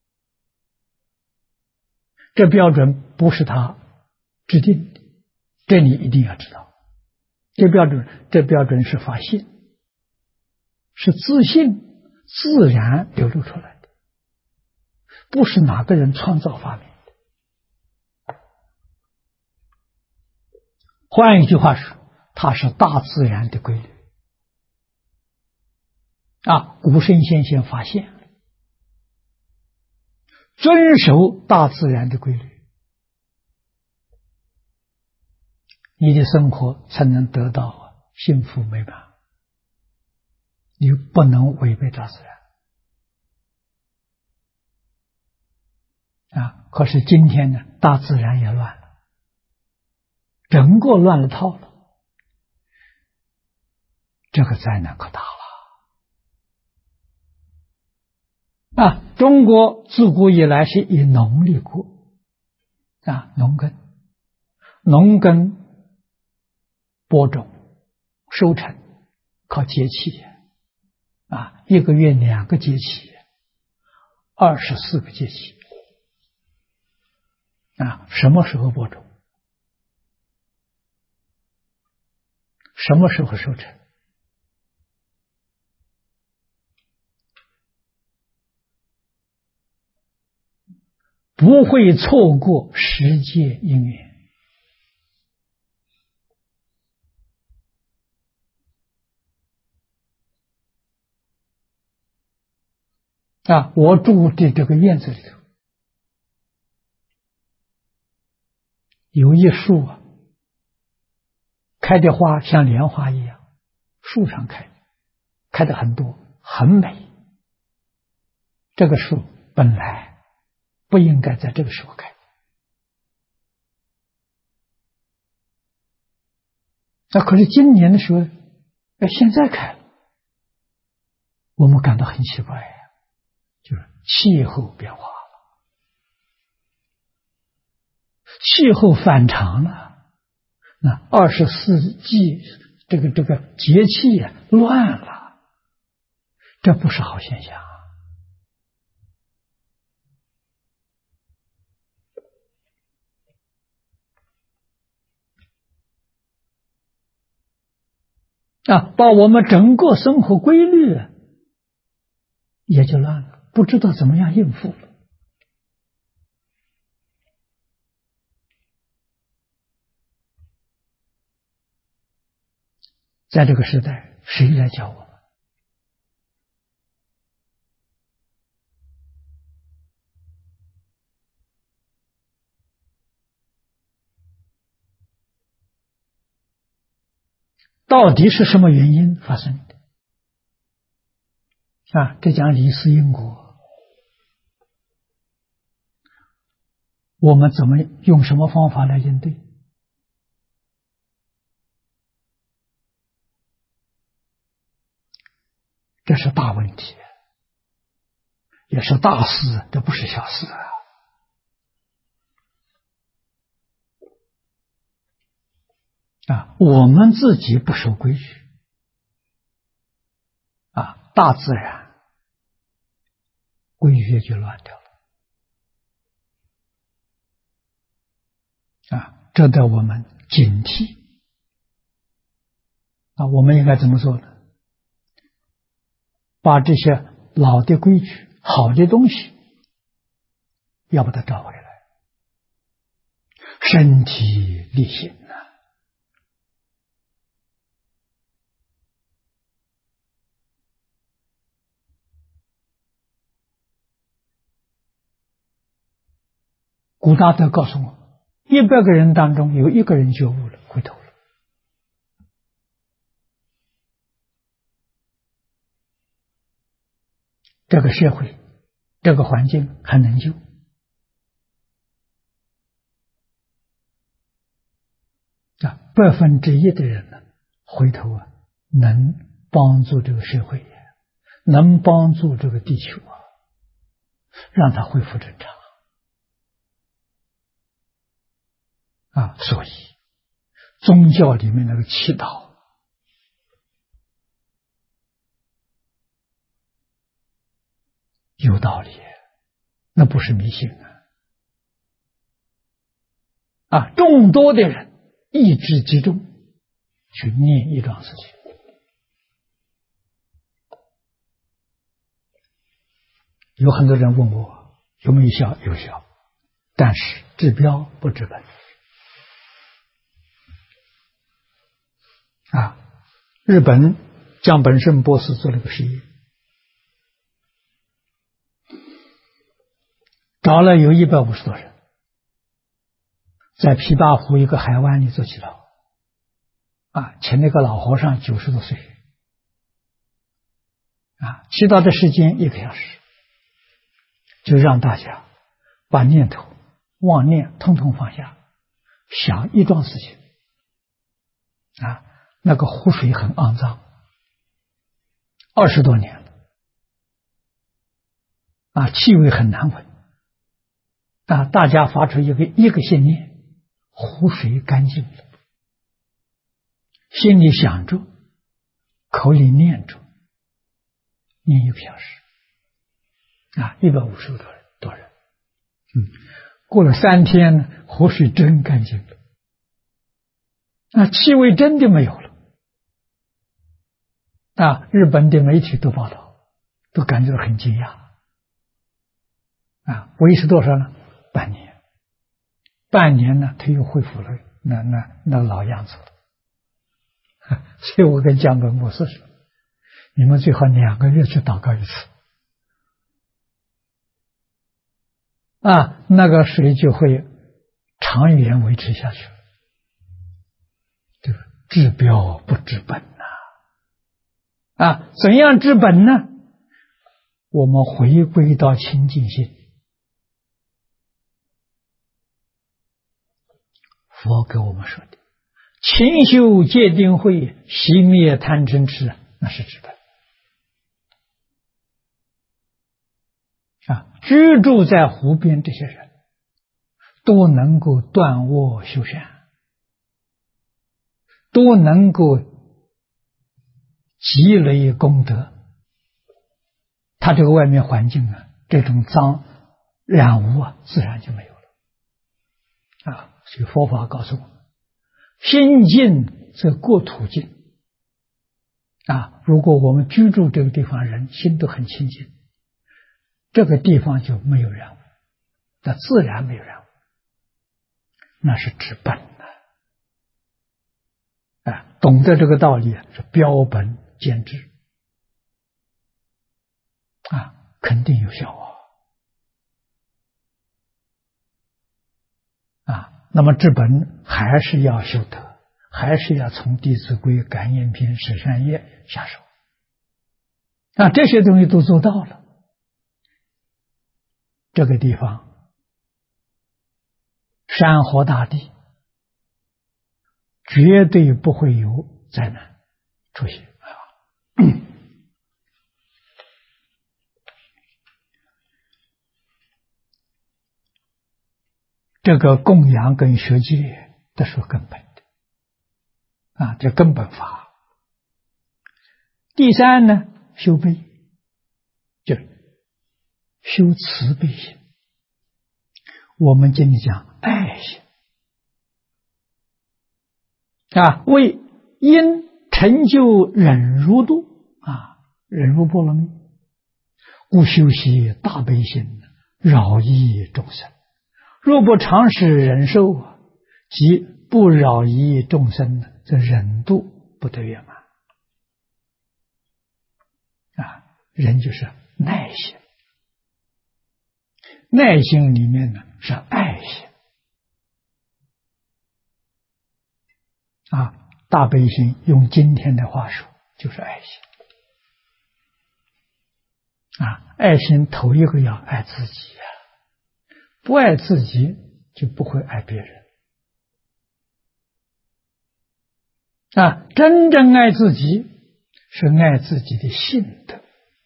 这标准不是他制定的，这你一定要知道。这标准是发现，是自信自然流露出来的，不是哪个人创造发明的。换一句话说，它是大自然的规律。 古圣先贤发现，遵守大自然的规律，你的生活才能得到幸福美满。你不能违背大自然可是今天呢，大自然也乱了，整个乱了套了，这个灾难可大了。中国自古以来是以农立国农耕播种收成靠节气一个月2个节气，24个节气什么时候播种，什么时候收成，不会错过时节因缘我住的这个院子里头有一树开的花像莲花一样，树上开的很多，很美。这个树本来不应该在这个时候开，可是今年的时候现在开了，我们感到很奇怪就是气候变化了，气候反常了，那24季这个节气乱了，这不是好现象把我们整个生活规律也就乱了，不知道怎么样应付了。在这个时代，谁来教我们？到底是什么原因发生的？这讲理事因果，我们怎么用什么方法来应对？这是大问题，也是大事，这不是小事我们自己不守规矩大自然规矩也就乱掉了这得我们警惕我们应该怎么做呢？把这些老的规矩、好的东西要把它找回来，身体力行古大德告诉我，100个人当中有1个人觉悟了，回头了。这个社会，这个环境还能救1%的人呢，回头能帮助这个社会，能帮助这个地球让它恢复正常所以宗教里面那个祈祷有道理，那不是迷信众多的人意志集中去念一桩事情，有很多人问我有没有效，有效，但是治标不治本日本江本胜博士做了个实验， 找了有150多人，在琵琶湖一个海湾里做祈祷，请那个老和尚90多岁，祈祷的时间1个小时，就让大家把念头、妄念统统放下，想一桩事情，那个湖水很肮脏，20多年了，气味很难闻，大家发出一个信念，湖水干净了，心里想着，口里念着，念1个小时，150多人，过了3天呢，湖水真干净了，气味真的没有了，日本的媒体都报道，都感觉到很惊讶，维持多少呢？半年呢，他又恢复了那老样子了。所以我跟江本牧师说，你们最好2个月去祷告一次，那个水就会长远维持下去了。这个治标不治本怎样治本呢？我们回归到清净心。佛给我们说的，勤修戒定慧，熄灭贪嗔痴，那是治本。居住在湖边这些人都能够断恶修善，都能够积累功德，他这个外面环境这种脏染污自然就没有了。所以佛法告诉我们，心净则国土净。如果我们居住这个地方人心都很清净，这个地方就没有染污，那自然没有染污，那是治本懂得这个道理是标本兼治肯定有效那么治本还是要修德，还是要从《弟子规》《感应篇》《十善业》下手这些东西都做到了，这个地方山河大地绝对不会有灾难出现这个供养跟学戒都是根本的这根本法。第三呢，修悲，就是修慈悲心。我们经里讲爱心为因成就忍辱度忍辱波罗蜜，故修习大悲心，饶益众生。若不常时忍受即不扰益众生，这忍度不得圆满人就是耐心，耐心里面呢是爱心大悲心用今天的话说就是爱心爱心头一个要爱自己不爱自己就不会爱别人真正爱自己是爱自己的性德。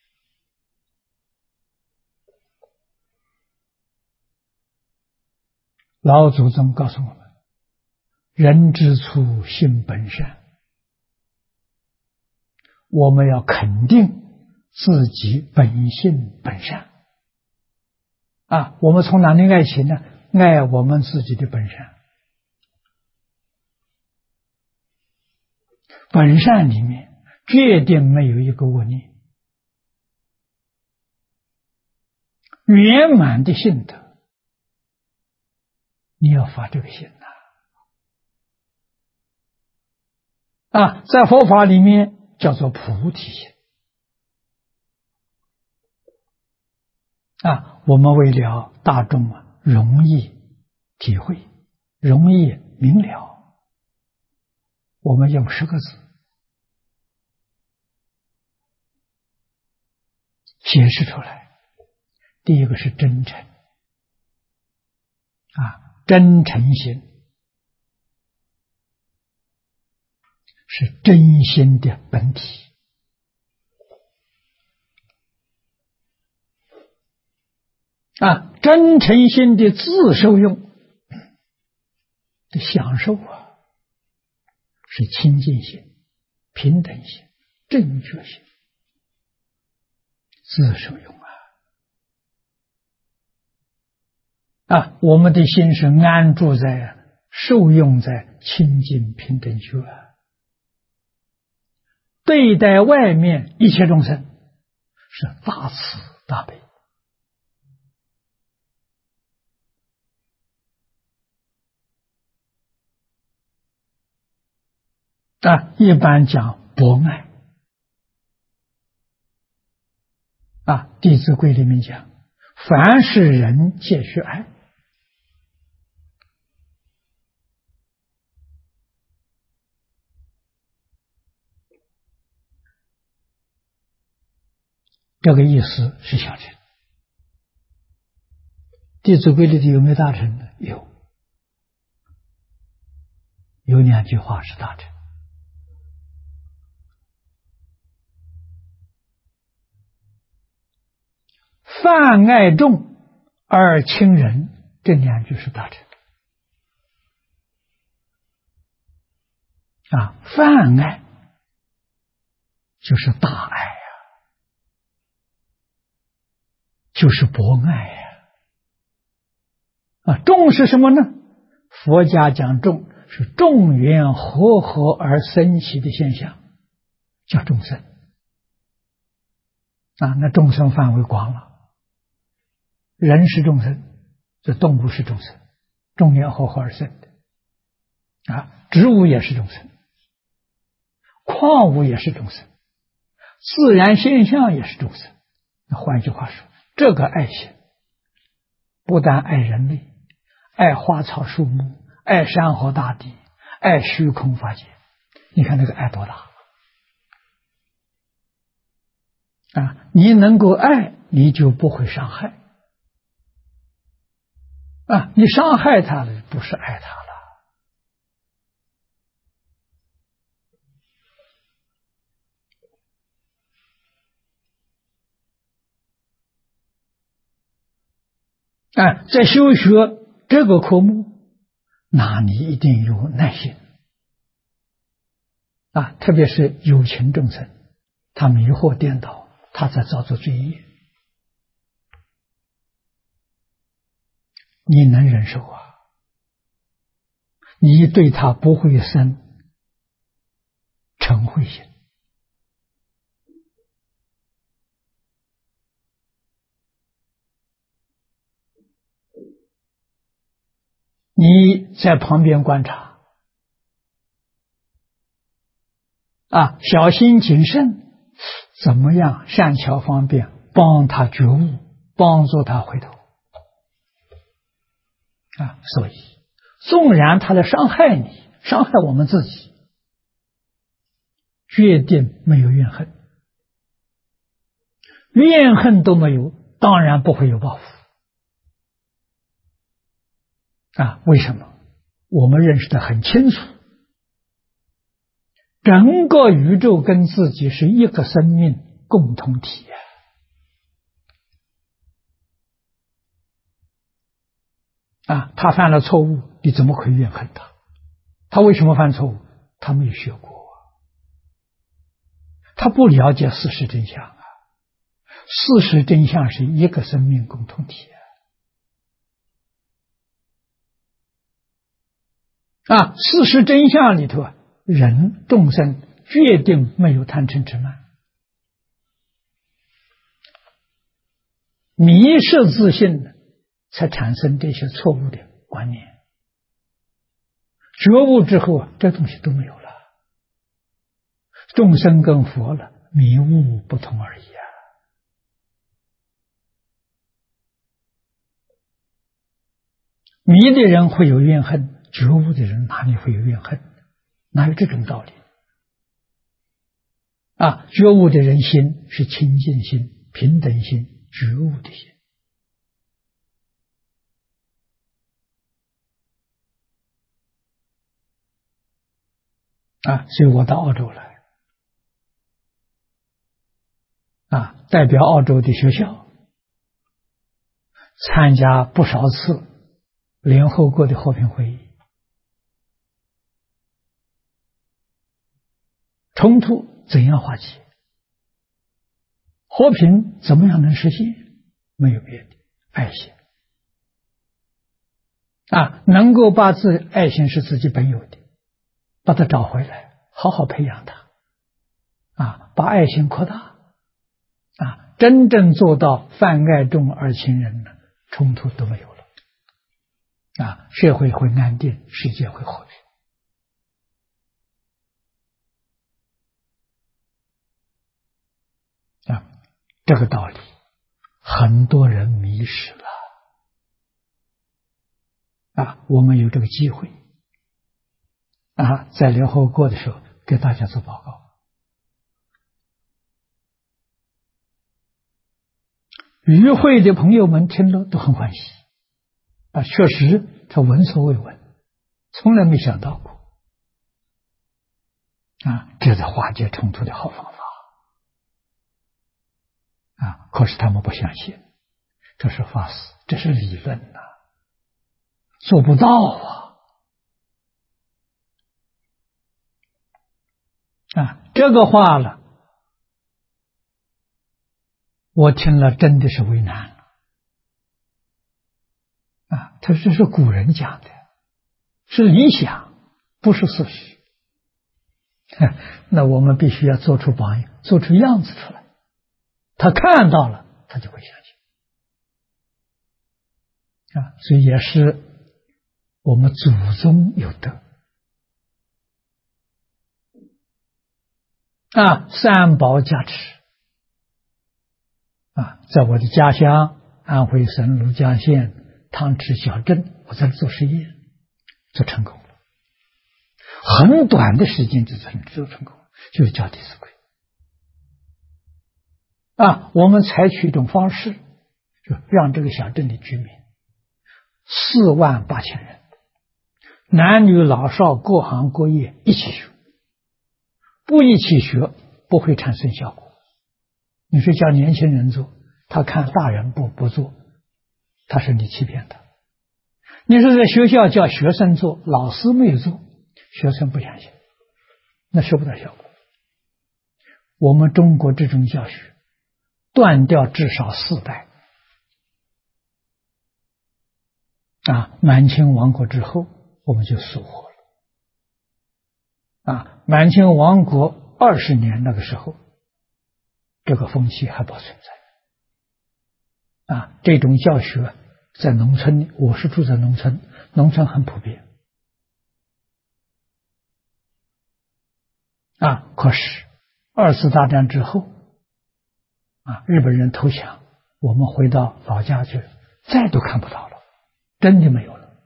老祖宗告诉我们，人之初性本善，我们要肯定自己本性本善我们从哪里爱情呢？爱我们自己的本善。本善里面决定没有一个恶念，圆满的性德，你要发这个心在佛法里面叫做菩提心我们为了大众容易体会，容易明了，我们用10个字解释出来。第一个是真诚，真诚心是真心的本体。真诚心的自受用的享受是清净心、平等心、正觉心，自受用我们的心是安住在、受用在清净平等觉对待外面一切众生是大慈大悲。一般讲博爱弟子规里面讲，凡是人皆须爱。这个意思是小乘。弟子规里头有没有大乘呢？有2句话是大乘。泛爱众而亲仁，这2句是大乘。泛爱就是大爱就是博爱众是什么呢？佛家讲众是众缘和合而生起的现象，叫众生那众生范围广了，人是众生，这动物是众生，众缘和合而生的植物也是众生，矿物也是众生，自然现象也是众生。换句话说，这个爱心不但爱人类，爱花草树木，爱山河大地，爱虚空法界，你看这个爱多大你能够爱，你就不会伤害你伤害他了，不是爱他了在修学这个科目，那你一定有耐心特别是有情众生，他迷惑颠倒，他在造作罪业，你能忍受你对他不会生嗔恚心你在旁边观察小心谨慎，怎么样善巧方便帮他觉悟，帮助他回头所以纵然他来伤害你，伤害我们自己，决定没有怨恨，怨恨都没有，当然不会有报复为什么？我们认识得很清楚，整个宇宙跟自己是一个生命共同体他犯了错误，你怎么可以怨恨他？他为什么犯错误？他没有学过他不了解事实真相事实真相是一个生命共同体事实真相里头人众生决定没有贪嗔痴慢，迷失自信才产生这些错误的观念，觉悟之后这东西都没有了，众生跟佛了迷悟不同而已迷的人会有怨恨，觉悟的人哪里会有怨恨？哪有这种道理？觉悟的人心是清净心、平等心、觉悟的心。所以我到澳洲来，代表澳洲的学校参加不少次联合国的和平会议。冲突怎样化解？和平怎么样能实现？没有别的，爱心。能够把爱心是自己本有的，把它找回来，好好培养它，把爱心扩大，真正做到泛爱众而亲仁呢，冲突都没有了，社会会安定，世界会和平。这个道理很多人迷失了。我们有这个机会在联合国的时候给大家做报告。与会的朋友们听了都很欢喜确实他闻所未闻，从来没想到过这是化解冲突的好方法可是他们不相信，这是法师，这是理论做不到这个话了，我听了真的是为难了他说这是古人讲的，是理想，不是事实。那我们必须要做出榜样，做出样子出来，他看到了他就会相信所以也是我们祖宗有德三宝加持在我的家乡安徽省庐江县汤池小镇，我在这做实验，做成功了，很短的时间就做成功了，就是教弟子规我们采取一种方式，就让这个小镇的居民48000人，男女老少各行各业一起学，不一起学不会产生效果。你说叫年轻人做，他看大人不做，他说你欺骗他。你说在学校叫学生做，老师没有做，学生不相信，那收不到效果。我们中国这种教学断掉至少4代满清亡国之后我们就疏忽了满清亡国20年那个时候，这个风气还不存在这种教学在农村，我是住在农村，农村很普遍可是2次大战之后日本人投降，我们回到老家去，再都看不到了，真的没有了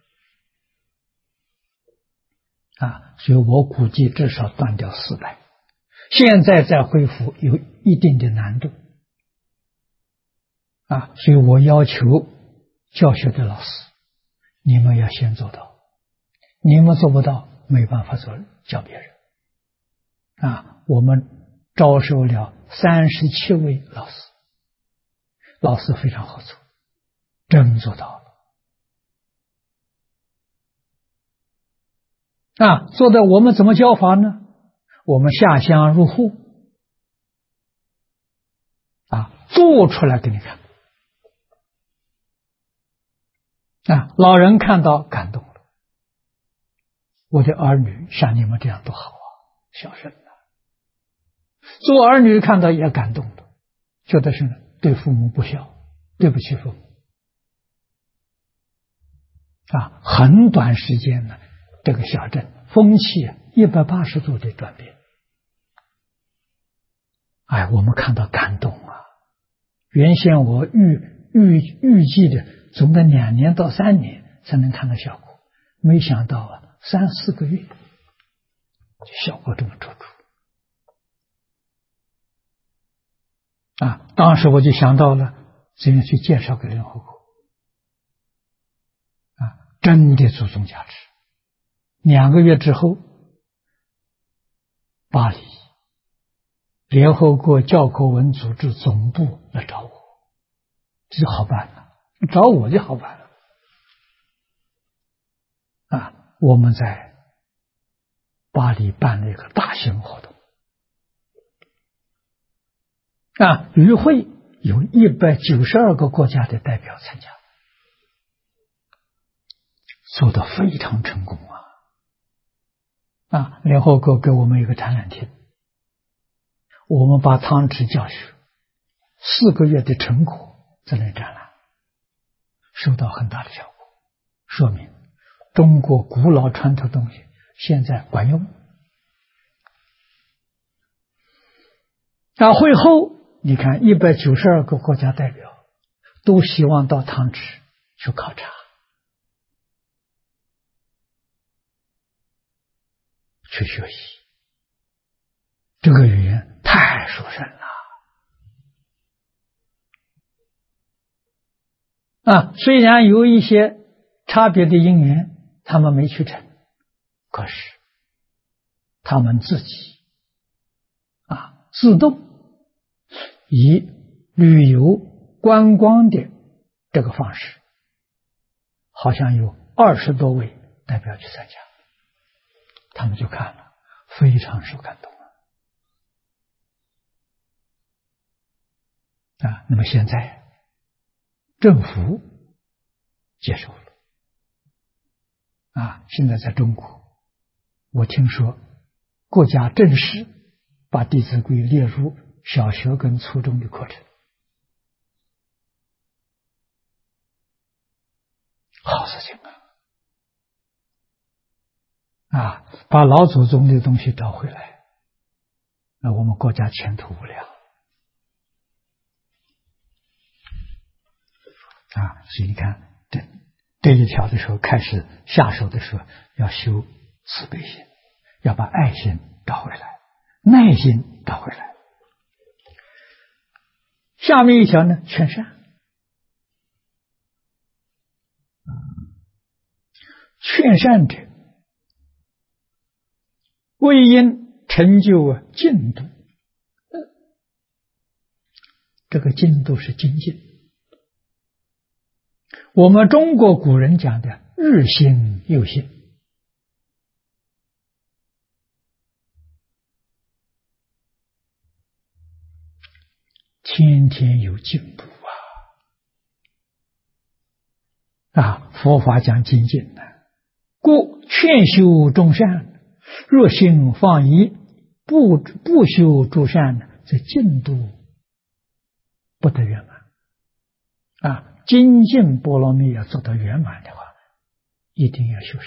所以我估计至少断掉4代，现在再恢复有一定的难度所以我要求教学的老师，你们要先做到，你们做不到没办法教别人我们招收了37位老师，老师非常合作，真做到了做的。我们怎么教法呢？我们下乡入户做出来给你看老人看到感动了，我的儿女像你们这样多好孝顺做儿女看到也感动了，觉得是对父母不孝，对不起父母很短时间呢，这个小镇风气180度的转变我们看到感动原先我预计的总的2年到3年才能看到效果。没想到啊，3、4个月，效果这么突出。当时我就想到了怎样去介绍给联合国。真的祖宗加持。2个月之后，巴黎联合国教科文组织总部来找我，这就好办了，找我就好办了。我们在巴黎办了一个大型活动。与会有192个国家的代表参加，做得非常成功联合国给我们一个展览厅，我们把汤池教学4个月的成果在那展览，收到很大的效果，说明中国古老传统东西现在管用。会后你看192个国家代表都希望到汤池去考察，去学习，这个语言太殊胜了。虽然有一些差别的因缘，他们没去成，可是他们自己自动以旅游观光的这个方式，好像有20多位代表去参加，他们就看了，非常受感动那么现在政府接受了现在在中国，我听说国家正式把《弟子规》列入小学跟初中的课程，好事情把老祖宗的东西找回来，那我们国家前途无量所以你看这一条的时候，开始下手的时候要修慈悲心，要把爱心找回来，耐心找回来。下面一条呢，劝善。劝善者为因成就进度，这个进度是精进。我们中国古人讲的日新又新，天天有进步佛法讲精进故劝修众善，若行放逸，不修诸善，这进度不得圆满精进波罗蜜要做到圆满的话，一定要修善，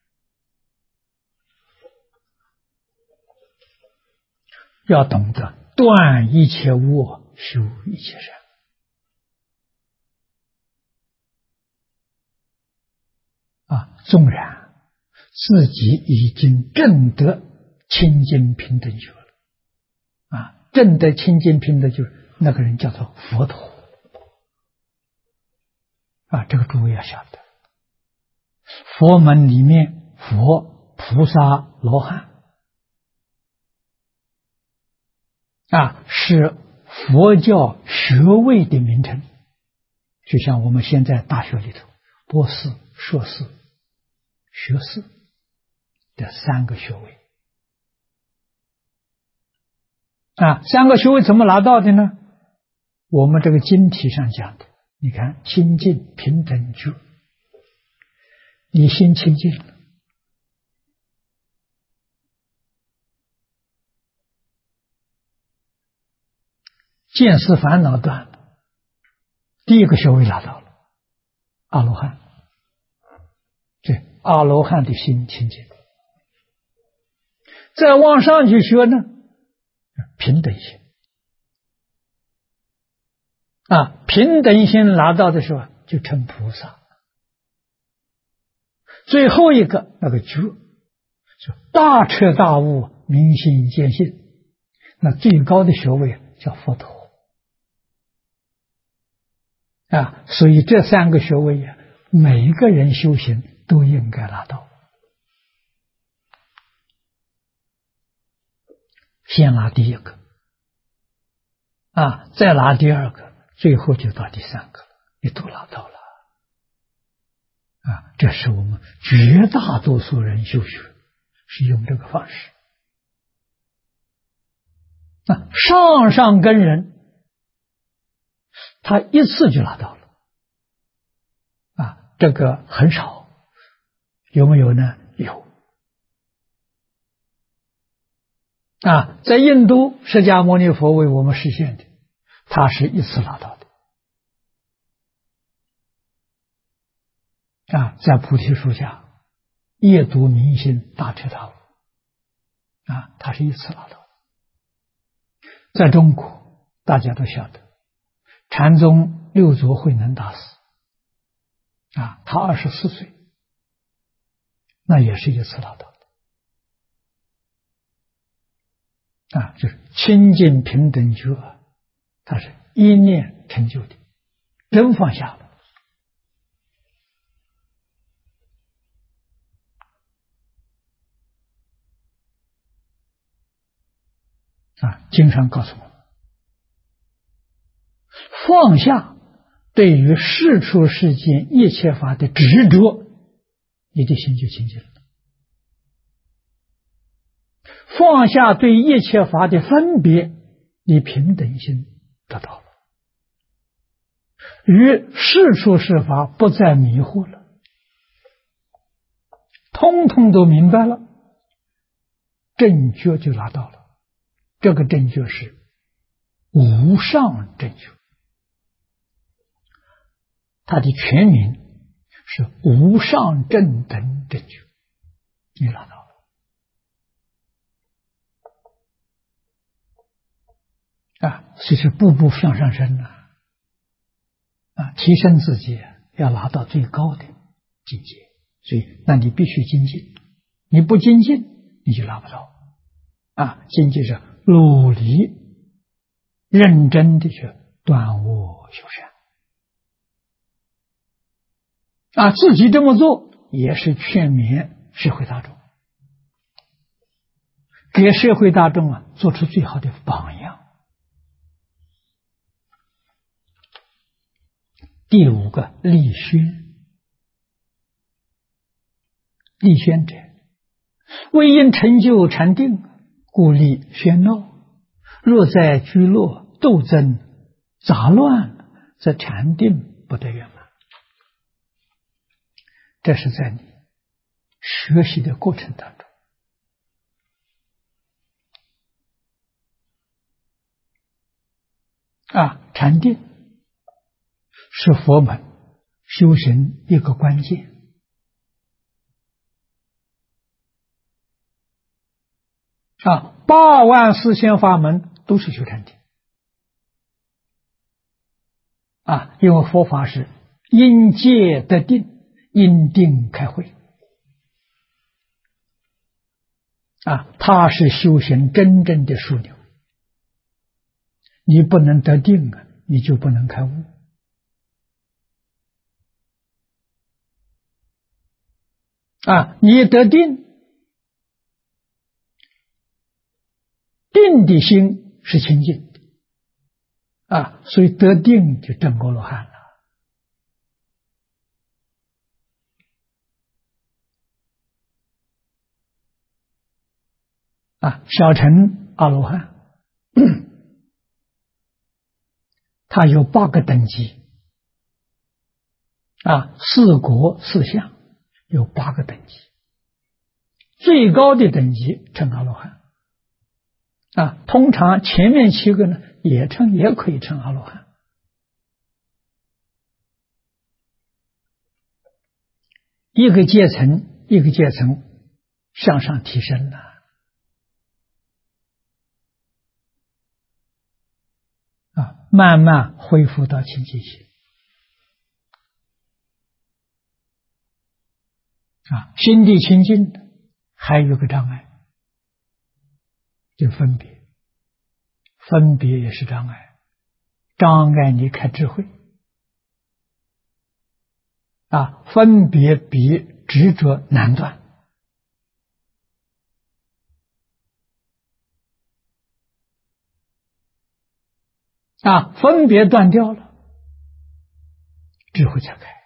要懂得断一切恶，修一切善纵然自己已经证得清净平等觉了证得清净平等觉，那个人叫做佛陀这个诸位要晓得，佛门里面佛、菩萨、罗汉是佛教学位的名称，就像我们现在大学里头博士、硕士、学士的3个学位3个学位怎么拿到的呢？我们这个经题上讲的，你看清净平等觉，你心清净了，见思烦恼断了，第1个学位拿到了阿罗汉，这阿罗汉的心清净。再往上去学呢，平等心平等心拿到的时候就成菩萨最后一个那个觉，就大彻大悟，明心见性。那最高的学位叫佛陀啊！所以这三个学位呀，每一个人修行都应该拿到。先拿第一个啊，再拿第二个，最后就到第三个，你都拿到了啊！这是我们绝大多数人修学是用这个方式。啊，上根人，他一次就拿到了啊，这个很少，有没有呢？有啊，在印度，释迦牟尼佛为我们实现的，他是一次拿到的啊，在菩提树下夜读明心，大彻大悟啊，他是一次拿到的。在中国，大家都晓得，禅宗六祖慧能大师啊，他24岁，那也是一次拿到的啊，就是清净平等觉，他是一念成就的，真放下了啊。经上告诉我们，放下对于世出世间一切法的执着，你的心就清净了。放下对一切法的分别，你平等心得到了，与世出世法不再迷惑了，通通都明白了，正觉就拿到了。这个正觉是无上正觉，它的全名是无上正等正觉，你拿到了啊！所以是步步向上升啊，提升自己要拿到最高的境界，所以那你必须精进，你不精进你就拿不到啊！精进是努力认真的去断恶修善啊，自己这么做也是劝勉社会大众，给社会大众啊做出最好的榜样。第五个立宣，立宣者，为因成就禅定，故立喧闹。若在居落斗争杂乱，则禅定不得圆满。这是在你学习的过程当中啊，禅定是佛门修行一个关键啊，8万4千法门都是修禅定啊，因为佛法是因戒得定，因定开慧啊，它是修行真正的枢纽。你不能得定啊，你就不能开悟啊！你得定，定的心是清净的啊，所以得定就证阿罗汉了啊。小乘阿罗汉，它有8个等级啊，4国4相有8个等级，最高的等级称阿罗汉啊。通常前面7个呢也可以称阿罗汉。一个阶层一个阶层向上提升了啊，慢慢恢复到清净心心地清净的还有个障碍，就分别，分别也是障碍，障碍你开智慧。分别比执着难断。分别断掉了，智慧才开。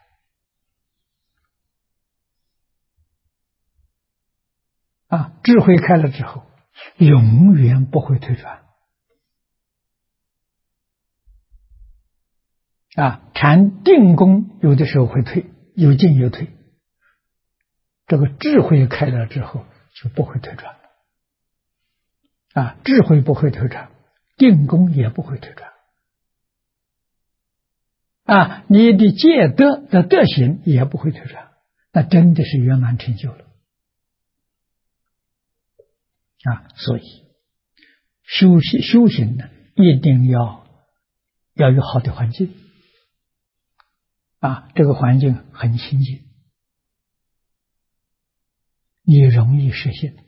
智慧开了之后，永远不会退转。禅定功有的时候会退，有进有退。这个智慧开了之后就不会退转了。智慧不会退转，定功也不会退转。你的戒德的德行也不会退转，那真的是圆满成就了。所以修行呢，一定要有好的环境。这个环境很清净，你容易实现。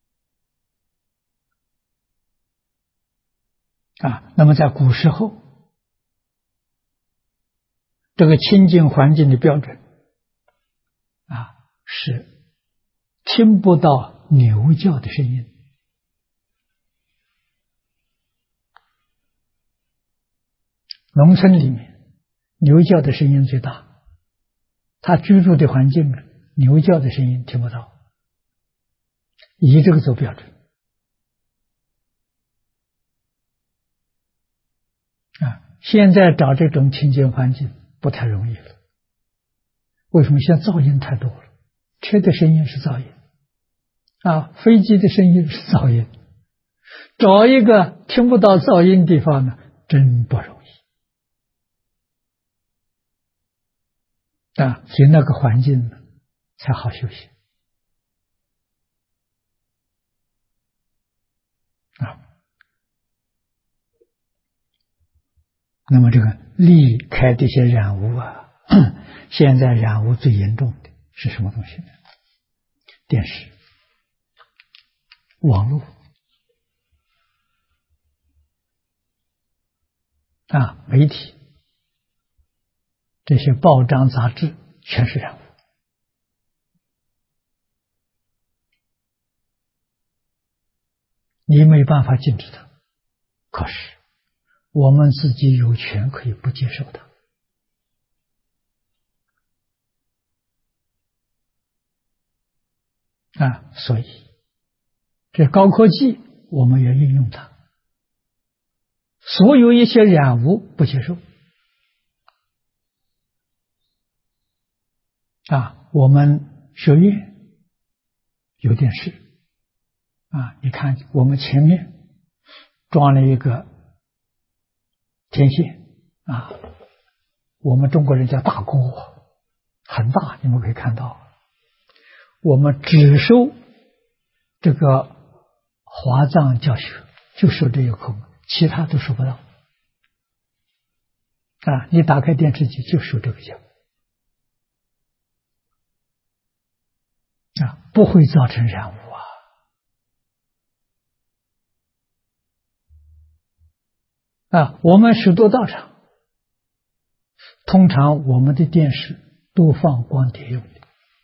那么在古时候，这个清净环境的标准是听不到牛叫的声音。农村里面牛叫的声音最大，他居住的环境牛叫的声音听不到，以这个做标准。现在找这种清净环境不太容易了。为什么？现在噪音太多了，车的声音是噪音，飞机的声音是噪音，找一个听不到噪音地方呢，真不容易。所以那个环境呢才好修行。那么这个离开这些染污现在染污最严重的是什么东西呢？电视、网络媒体，这些报章杂志全是染污。你没办法禁止它，可是我们自己有权可以不接受它。所以这高科技我们要运用它，所有一些染污不接受。我们学院有电视你看我们前面装了一个天线我们中国人叫大锅，很大，你们可以看到。我们只收这个华藏教学，就收这一口，其他都收不到。你打开电视机就收这个节目不会造成染污我们许多道场，通常我们的电视都放光碟用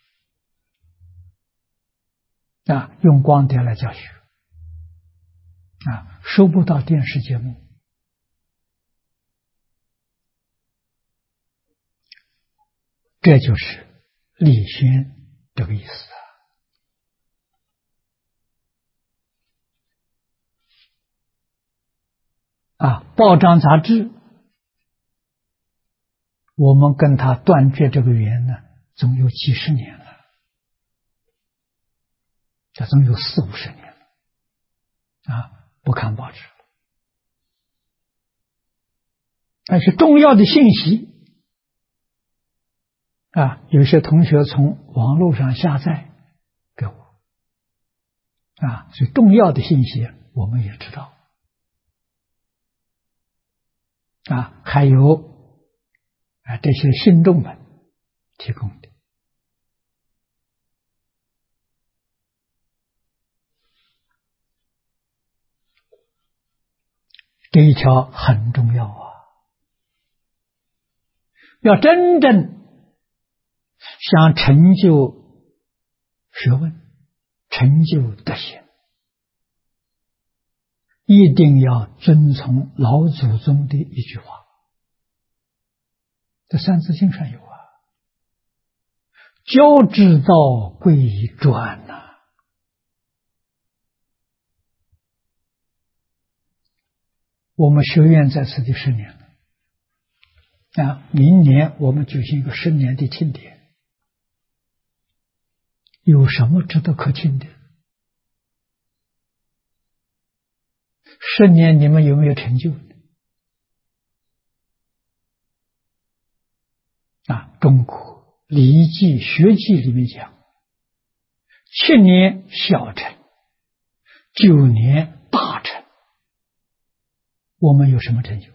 的用光碟来教学收不到电视节目。这就是立宣这个意思报章杂志我们跟他断绝这个缘呢，总有几十年了，这总有40-50年了不看报纸。但是重要的信息有些同学从网络上下载给我所以重要的信息我们也知道还有这些信众们提供的这一条很重要啊！要真正想成就学问、成就德行，一定要遵从老祖宗的一句话，在《三字经》上有啊：“教之道，贵以专呐。”我们学院在此地10年了啊，明年我们举行一个10年的庆典，有什么值得可庆的？10年你们有没有成就啊？中国《礼记·学记》里面讲：7年小成，9年大成。我们有什么成就？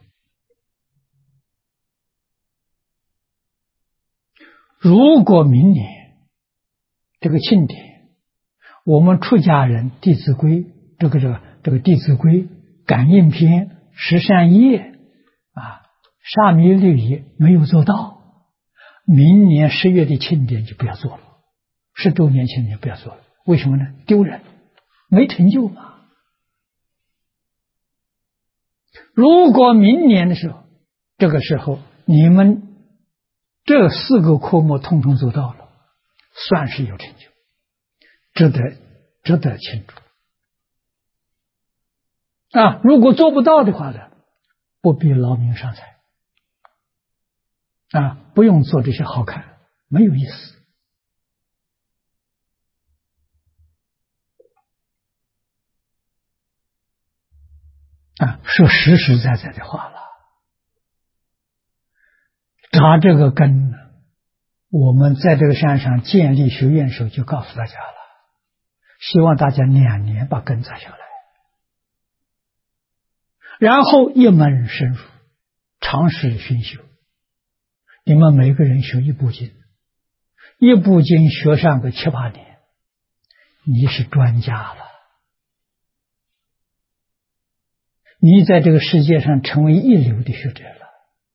如果明年这个庆典，我们出家人《弟子规》这个《弟子规》感应篇、十善业啊、沙弥律仪没有做到，明年10月的庆典就不要做了，10周年庆典不要做了。为什么呢？丢人，没成就嘛。如果明年的时候，这个时候你们这4个科目统统做到了，算是有成就，值得庆祝啊！如果做不到的话呢，不必劳民伤财啊，不用做这些好看，没有意思啊，说实实在在的话了。扎这个根呢，我们在这个山上建立学院的时候就告诉大家了，希望大家2年把根扎下来，然后一门深入，长时熏修。你们每个人学一部经，一部经学上个7、8年，你是专家了，你在这个世界上成为一流的学者了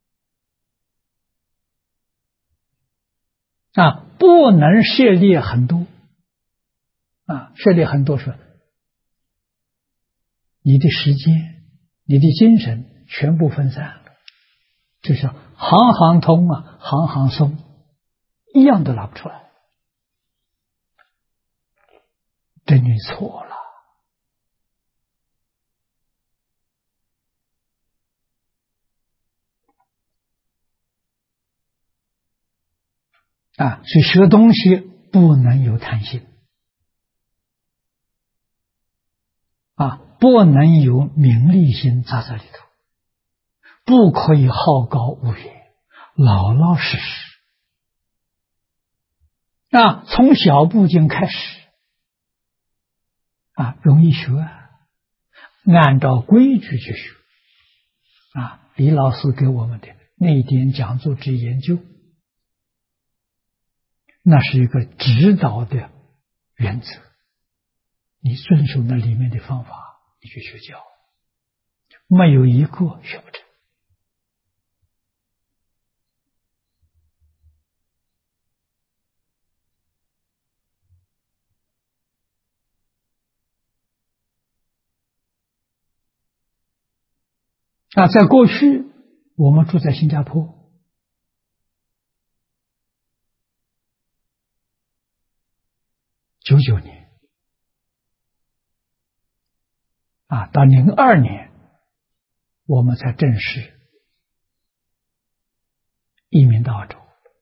啊！不能涉猎很多啊，涉猎很多说你的时间、你的精神全部分散了，就是行行通啊，行行松，一样都拿不出来，这你错了啊！所以学东西不能有贪心啊，不能有名利心扎在里头，不可以好高骛远，老老实实啊，从小部经开始啊，容易学啊，按照规矩去学啊。李老师给我们的那点讲座之研究，那是一个指导的原则，你遵守那里面的方法，你去学教，没有一个学不成啊。在过去我们住在新加坡，99年啊，到02年我们才正式移民到澳洲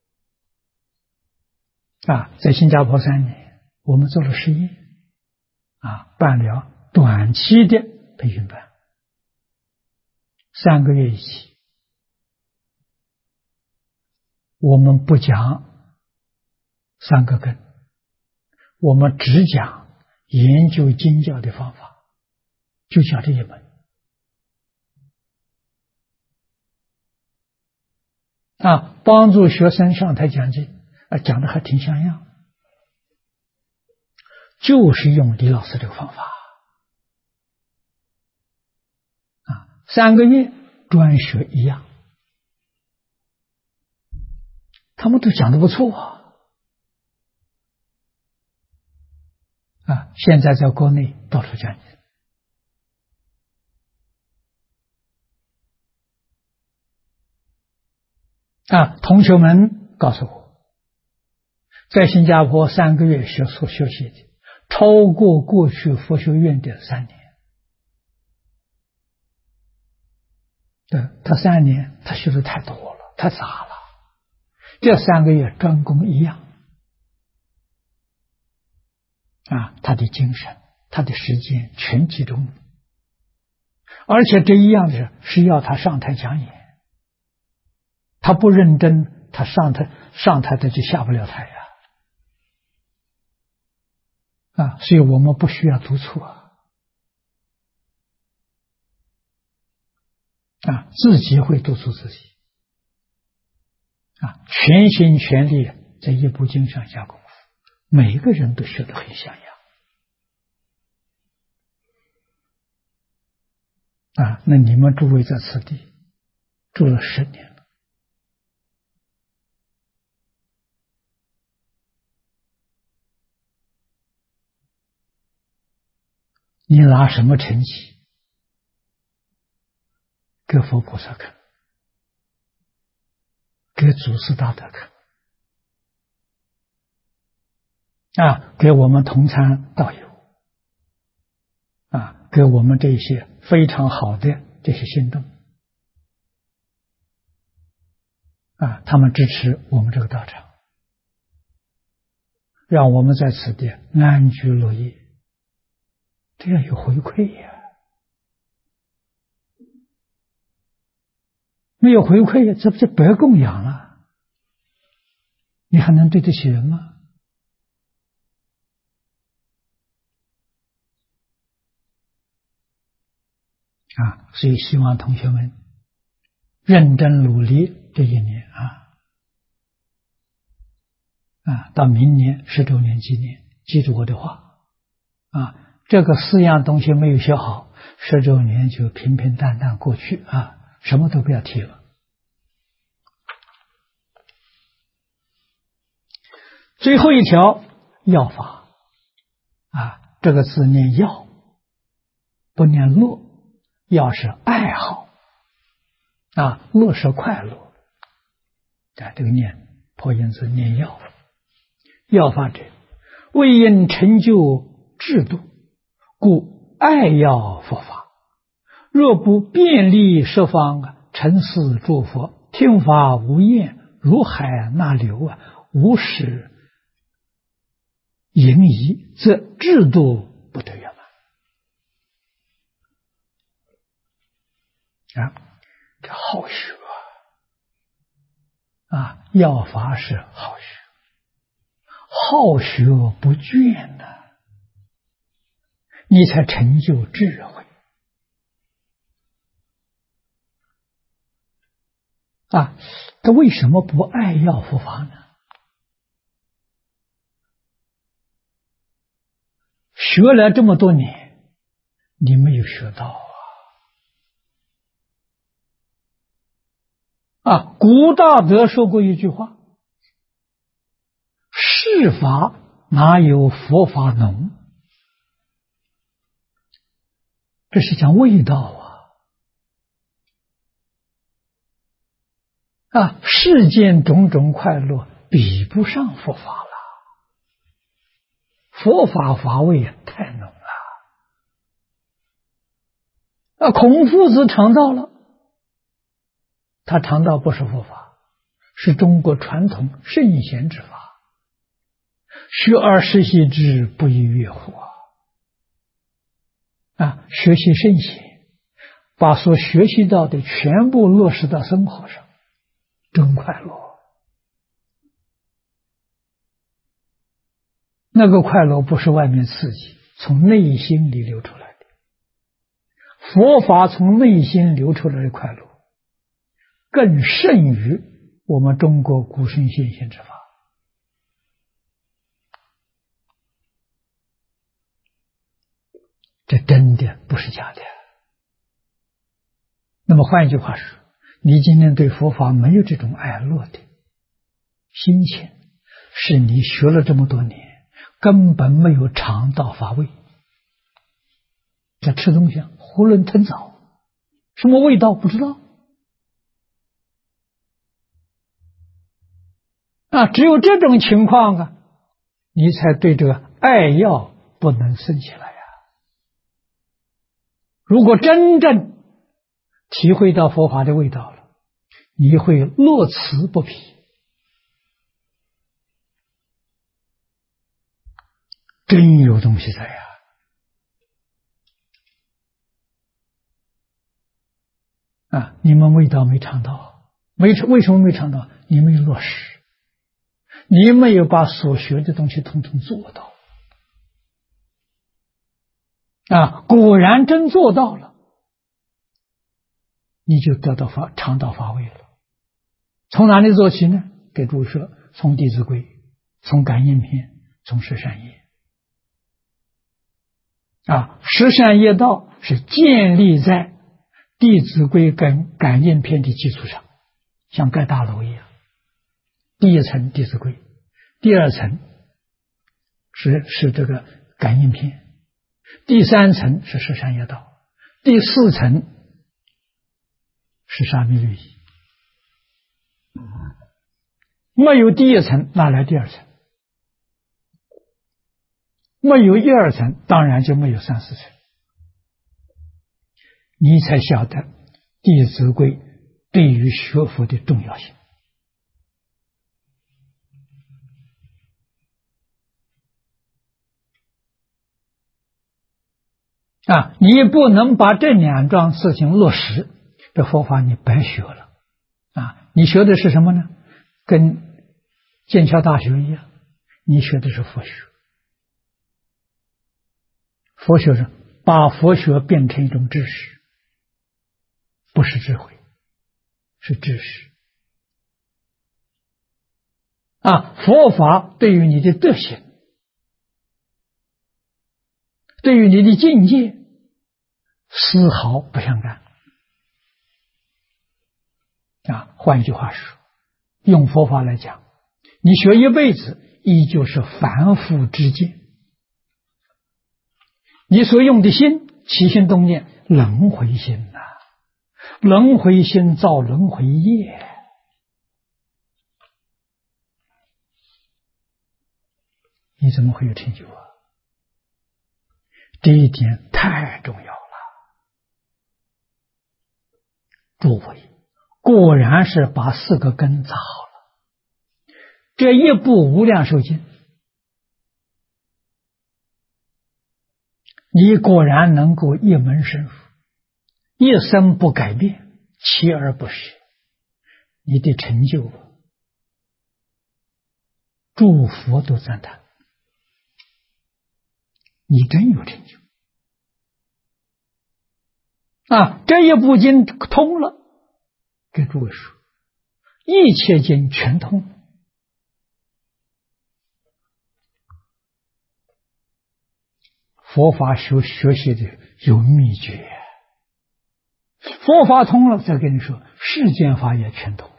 啊。在新加坡3年，我们做了实验啊，办了短期的培训班，3个月一期。我们不讲3个根，我们只讲研究经教的方法，就讲这一门啊，帮助学生上台讲经啊，讲的还挺像样，就是用李老师这个方法啊。 3个月专学一样，他们都讲得不错现在在国内到处讲同学们告诉我，在新加坡3个月所学习的超过过去佛学院的3年。他3年他学的太多了，太杂了，这3个月专攻一样他的精神他的时间全集中，而且这一样的是要他上台讲演，他不认真，他上台他就下不了台所以我们不需要督促自己会督促自己全心全力在一部经上下功夫，每一个人都学得很像样那你们诸位在此地住了10年了，你拿什么成绩给佛菩萨看，给祖师大德看给我们同参道友给我们这些非常好的这些行动他们支持我们这个道场，让我们在此地安居乐业，这样有回馈没有回馈这不就白供养了？你还能对得起人吗？所以希望同学们认真努力这一年到明年10周年纪念，记住我的话这个4样东西没有学好，10周年就平平淡淡过去什么都不要提了。最后一条药法这个字念药，不念乐，药是爱好乐是快乐这个念破音字念药。药法者，为因成就制度，故爱药佛法。若不便利设方，陈思诸佛，听法无厌，如海纳流无始盈遗，则制度不得圆满这好学药法是好学，好学不倦你才成就智慧他为什么不爱药佛法呢？学了这么多年，你没有学到古大德说过一句话：世法哪有佛法浓？这是讲味道世间种种快乐比不上佛法了，佛法法味太浓了孔夫子尝到了，他尝到不是佛法，是中国传统圣贤之法，学而时习之，不亦乐乎学习圣贤，把所学习到的全部落实到生活上，真快乐。那个快乐不是外面刺激，从内心里流出来的。佛法从内心流出来的快乐，更胜于我们中国古圣先贤之法。这真的不是假的那么换一句话说，你今天对佛法没有这种爱乐的心情，是你学了这么多年，根本没有尝到法味。在吃东西囫囵吞枣，什么味道不知道啊！只有这种情况啊，你才对这个爱要不能生起来呀。如果真正体会到佛法的味道了，你会乐此不疲。真有东西在呀！啊，你们味道没尝到，为什么没尝到？你没有落实，你没有把所学的东西统统做到。啊，果然真做到了，你就尝到法味了。从哪里做起呢？给诸位说，从《弟子规》，从《感应篇》，从十善业。啊，十善业道是建立在《弟子规》跟《感应篇》的基础上，像盖大楼一样。第一层《弟子规》，第二层是这个《感应篇》，第三层是十善业道，第四层是沙弥律仪。没有第一层，哪来第二层？没有一二层，当然就没有三四层。你才晓得《弟子规》对于学佛的重要性。啊，你不能把这两桩事情落实，这佛法你白学了。啊，你学的是什么呢？跟剑桥大学一样，你学的是佛学。佛学是把佛学变成一种知识，不是智慧，是知识。啊，佛法对于你的德行，对于你的境界，丝毫不相干。啊，换一句话说，用佛法来讲，你学一辈子依旧是凡夫之见。你所用的心，起心动念，轮回心呐，轮回心造轮回业。你怎么会有成就啊？这一点太重要了。诸位，果然是把四个根扎好了。这一部无量寿经，你果然能够一门深入，一生不改变，锲而不舍，你的成就，诸佛都赞叹，你真有成就。啊，这一部经通了，给诸位说，一切经全通。佛法学习的有秘诀，佛法通了，再跟你说，世间法也全通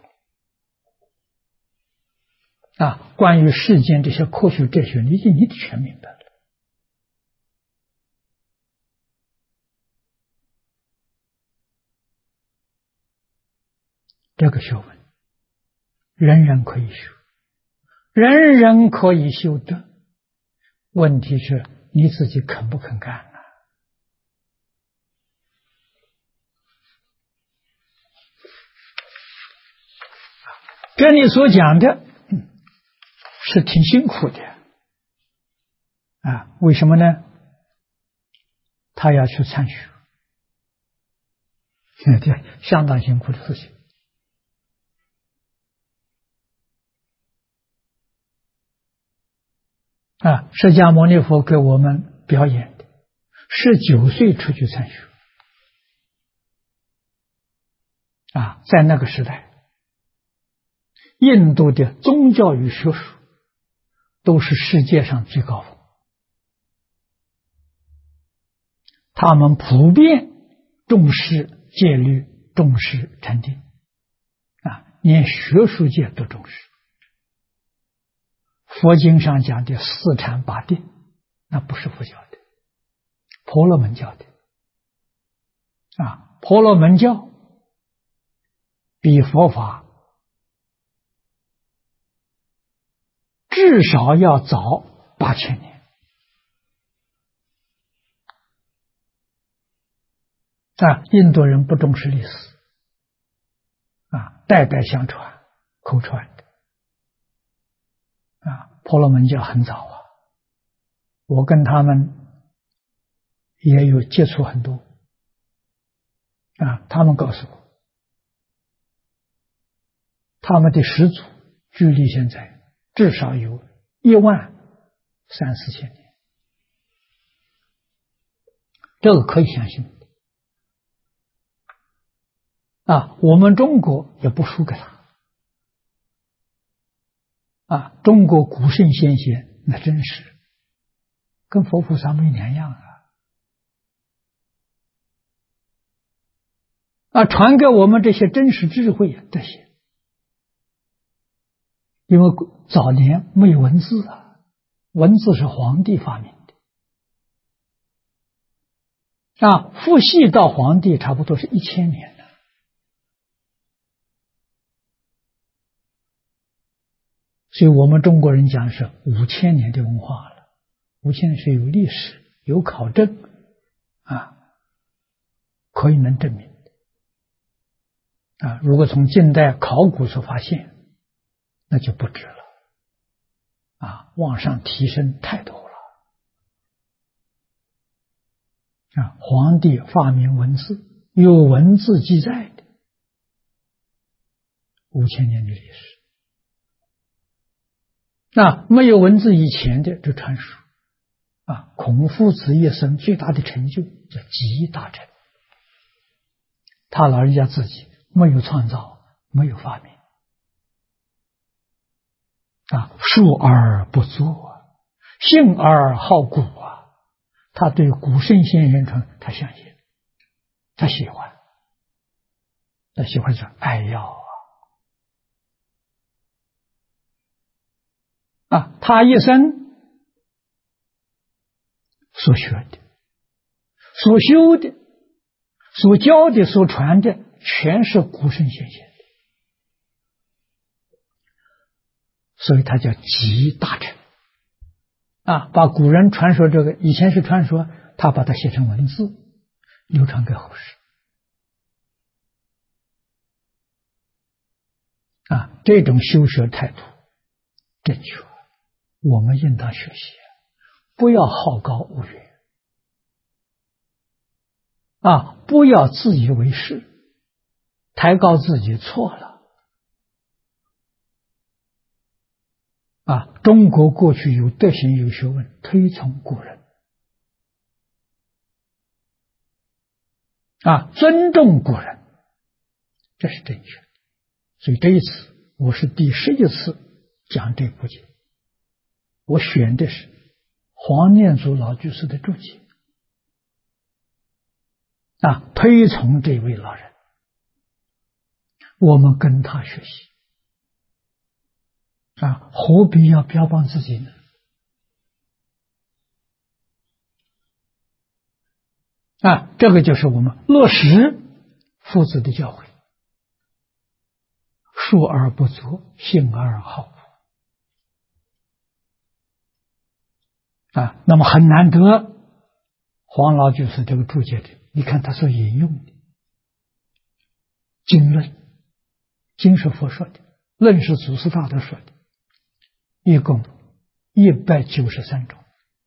了。啊，关于世间这些科学哲学，你得全明白了。这个学问，人人可以学，人人可以修得。问题是你自己肯不肯干啊？这里所讲的是挺辛苦的啊，为什么呢？他要去参学，这相当辛苦的事情。啊，释迦牟尼佛给我们表演的，19岁出去参学。啊，在那个时代，印度的宗教与学术都是世界上最高峰，他们普遍重视戒律， 重视禅定连学术界都重视。佛经上讲的四禅八定，那不是佛教的，婆罗门教的婆罗门教比佛法至少要早8000年印度人不重视历史代代相传口传的婆罗门教很早我跟他们也有接触很多他们告诉我，他们的始祖距离现在至少有13000、4000年，这个可以相信我们中国也不输给他中国古圣先贤那真是跟佛菩萨没两样传给我们这些真实智慧这些，因为早年没有文字文字是皇帝发明的伏羲到皇帝差不多是1000年的，所以我们中国人讲是5000年的文化了，5000年是有历史有考证可以能证明如果从近代考古所发现，那就不止了往上提升太多了皇帝发明文字，有文字记载的5000年的历史没有文字以前的这传说孔夫子一生最大的成就叫集大成，他老人家自己没有创造，没有发明述而不作信而好古他对古圣先贤传他相信，他喜欢说爱要他一生所学的所修的所教的所传的全是古圣先贤的，所以他叫集大成把古人传说这个以前是传说，他把它写成文字流传给后世这种修学态度正确，我们应当学习，不要好高骛远不要自以为是，抬高自己错了中国过去有德行有学问，推崇古人尊重古人，这是正确的。所以这一次我是第11次讲这部经，我选的是黄念祖老居士的注解推崇这位老人，我们跟他学习何必要标榜自己呢？这个就是我们落实父子的教诲，述而不作，信而好古那么很难得黄老居士这个注解的，你看他所引用的经论，经是佛说的，论是祖师大德说的，一共193种。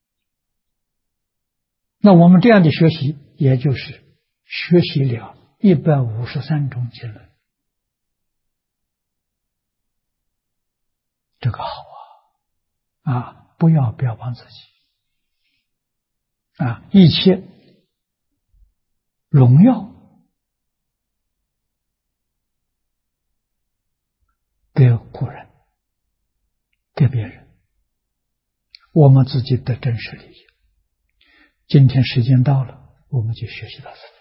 那我们这样的学习，也就是学习了153种经论，这个好不要标榜自己一切荣耀给古人，给别人，我们自己的真实利益。今天时间到了，我们就学习到这里。